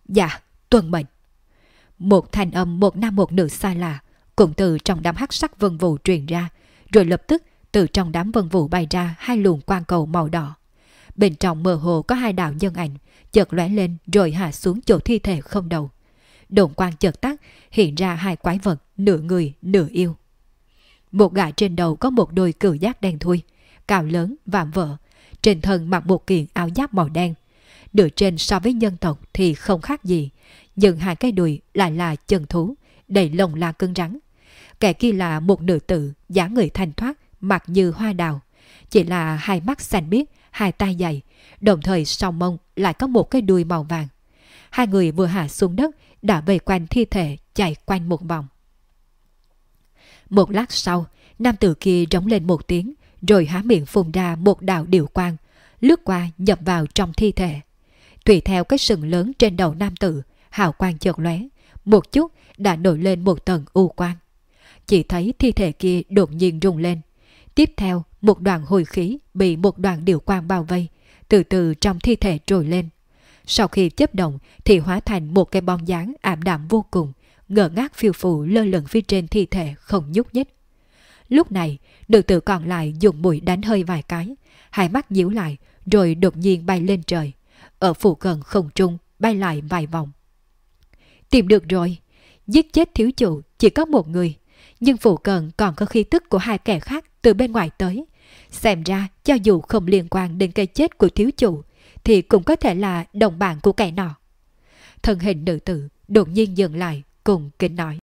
[SPEAKER 1] Dạ, tuân mệnh. Một thanh âm một nam một nữ xa lạ cũng từ trong đám hắc sắc vân vụ truyền ra, rồi lập tức từ trong đám vân vụ bay ra hai luồng quang cầu màu đỏ. Bên trong mơ hồ có hai đạo nhân ảnh chợt lóe lên rồi hạ xuống chỗ thi thể không đầu. Đồn quang chợt tắt, hiện ra hai quái vật nửa người nửa yêu. Một gã trên đầu có một đôi cửu giác đen thui, cao lớn vạm vỡ, trên thân mặc một kiện áo giáp màu đen. Nửa trên so với nhân tộc thì không khác gì, nhưng hai cái đùi lại là chân thú, đầy lông la cứng rắn. Kẻ kia là một nữ tử, dáng người thanh thoát, mặt như hoa đào, chỉ là hai mắt xanh biếc, hai tay dày, đồng thời sau mông lại có một cái đuôi màu vàng. Hai người vừa hạ xuống đất đã vây quanh thi thể chạy quanh một vòng. Một lát sau, nam tử kia rống lên một tiếng, rồi há miệng phun ra một đạo điệu quang, lướt qua nhập vào trong thi thể. Tùy theo cái sừng lớn trên đầu nam tử, hào quang chợt lóe, một chút đã nổi lên một tầng u quang. Chỉ thấy thi thể kia đột nhiên rung lên. Tiếp theo, một đoàn hồi khí bị một đoàn điệu quang bao vây, từ từ trong thi thể trồi lên. Sau khi chớp động thì hóa thành một cái bóng dáng ảm đạm vô cùng, ngơ ngác phiêu phù lơ lửng phía trên thi thể không nhúc nhích. Lúc này, nữ tử còn lại dùng mũi đánh hơi vài cái, hai mắt nhíu lại, rồi đột nhiên bay lên trời. Ở phụ cận không trung bay lại vài vòng. Tìm được rồi, giết chết thiếu chủ chỉ có một người, nhưng phụ cận còn có khí tức của hai kẻ khác từ bên ngoài tới. Xem ra cho dù không liên quan đến cái chết của thiếu chủ thì cũng có thể là đồng bạn của kẻ nọ. Thân hình nữ tử đột nhiên dừng lại cùng kính nói.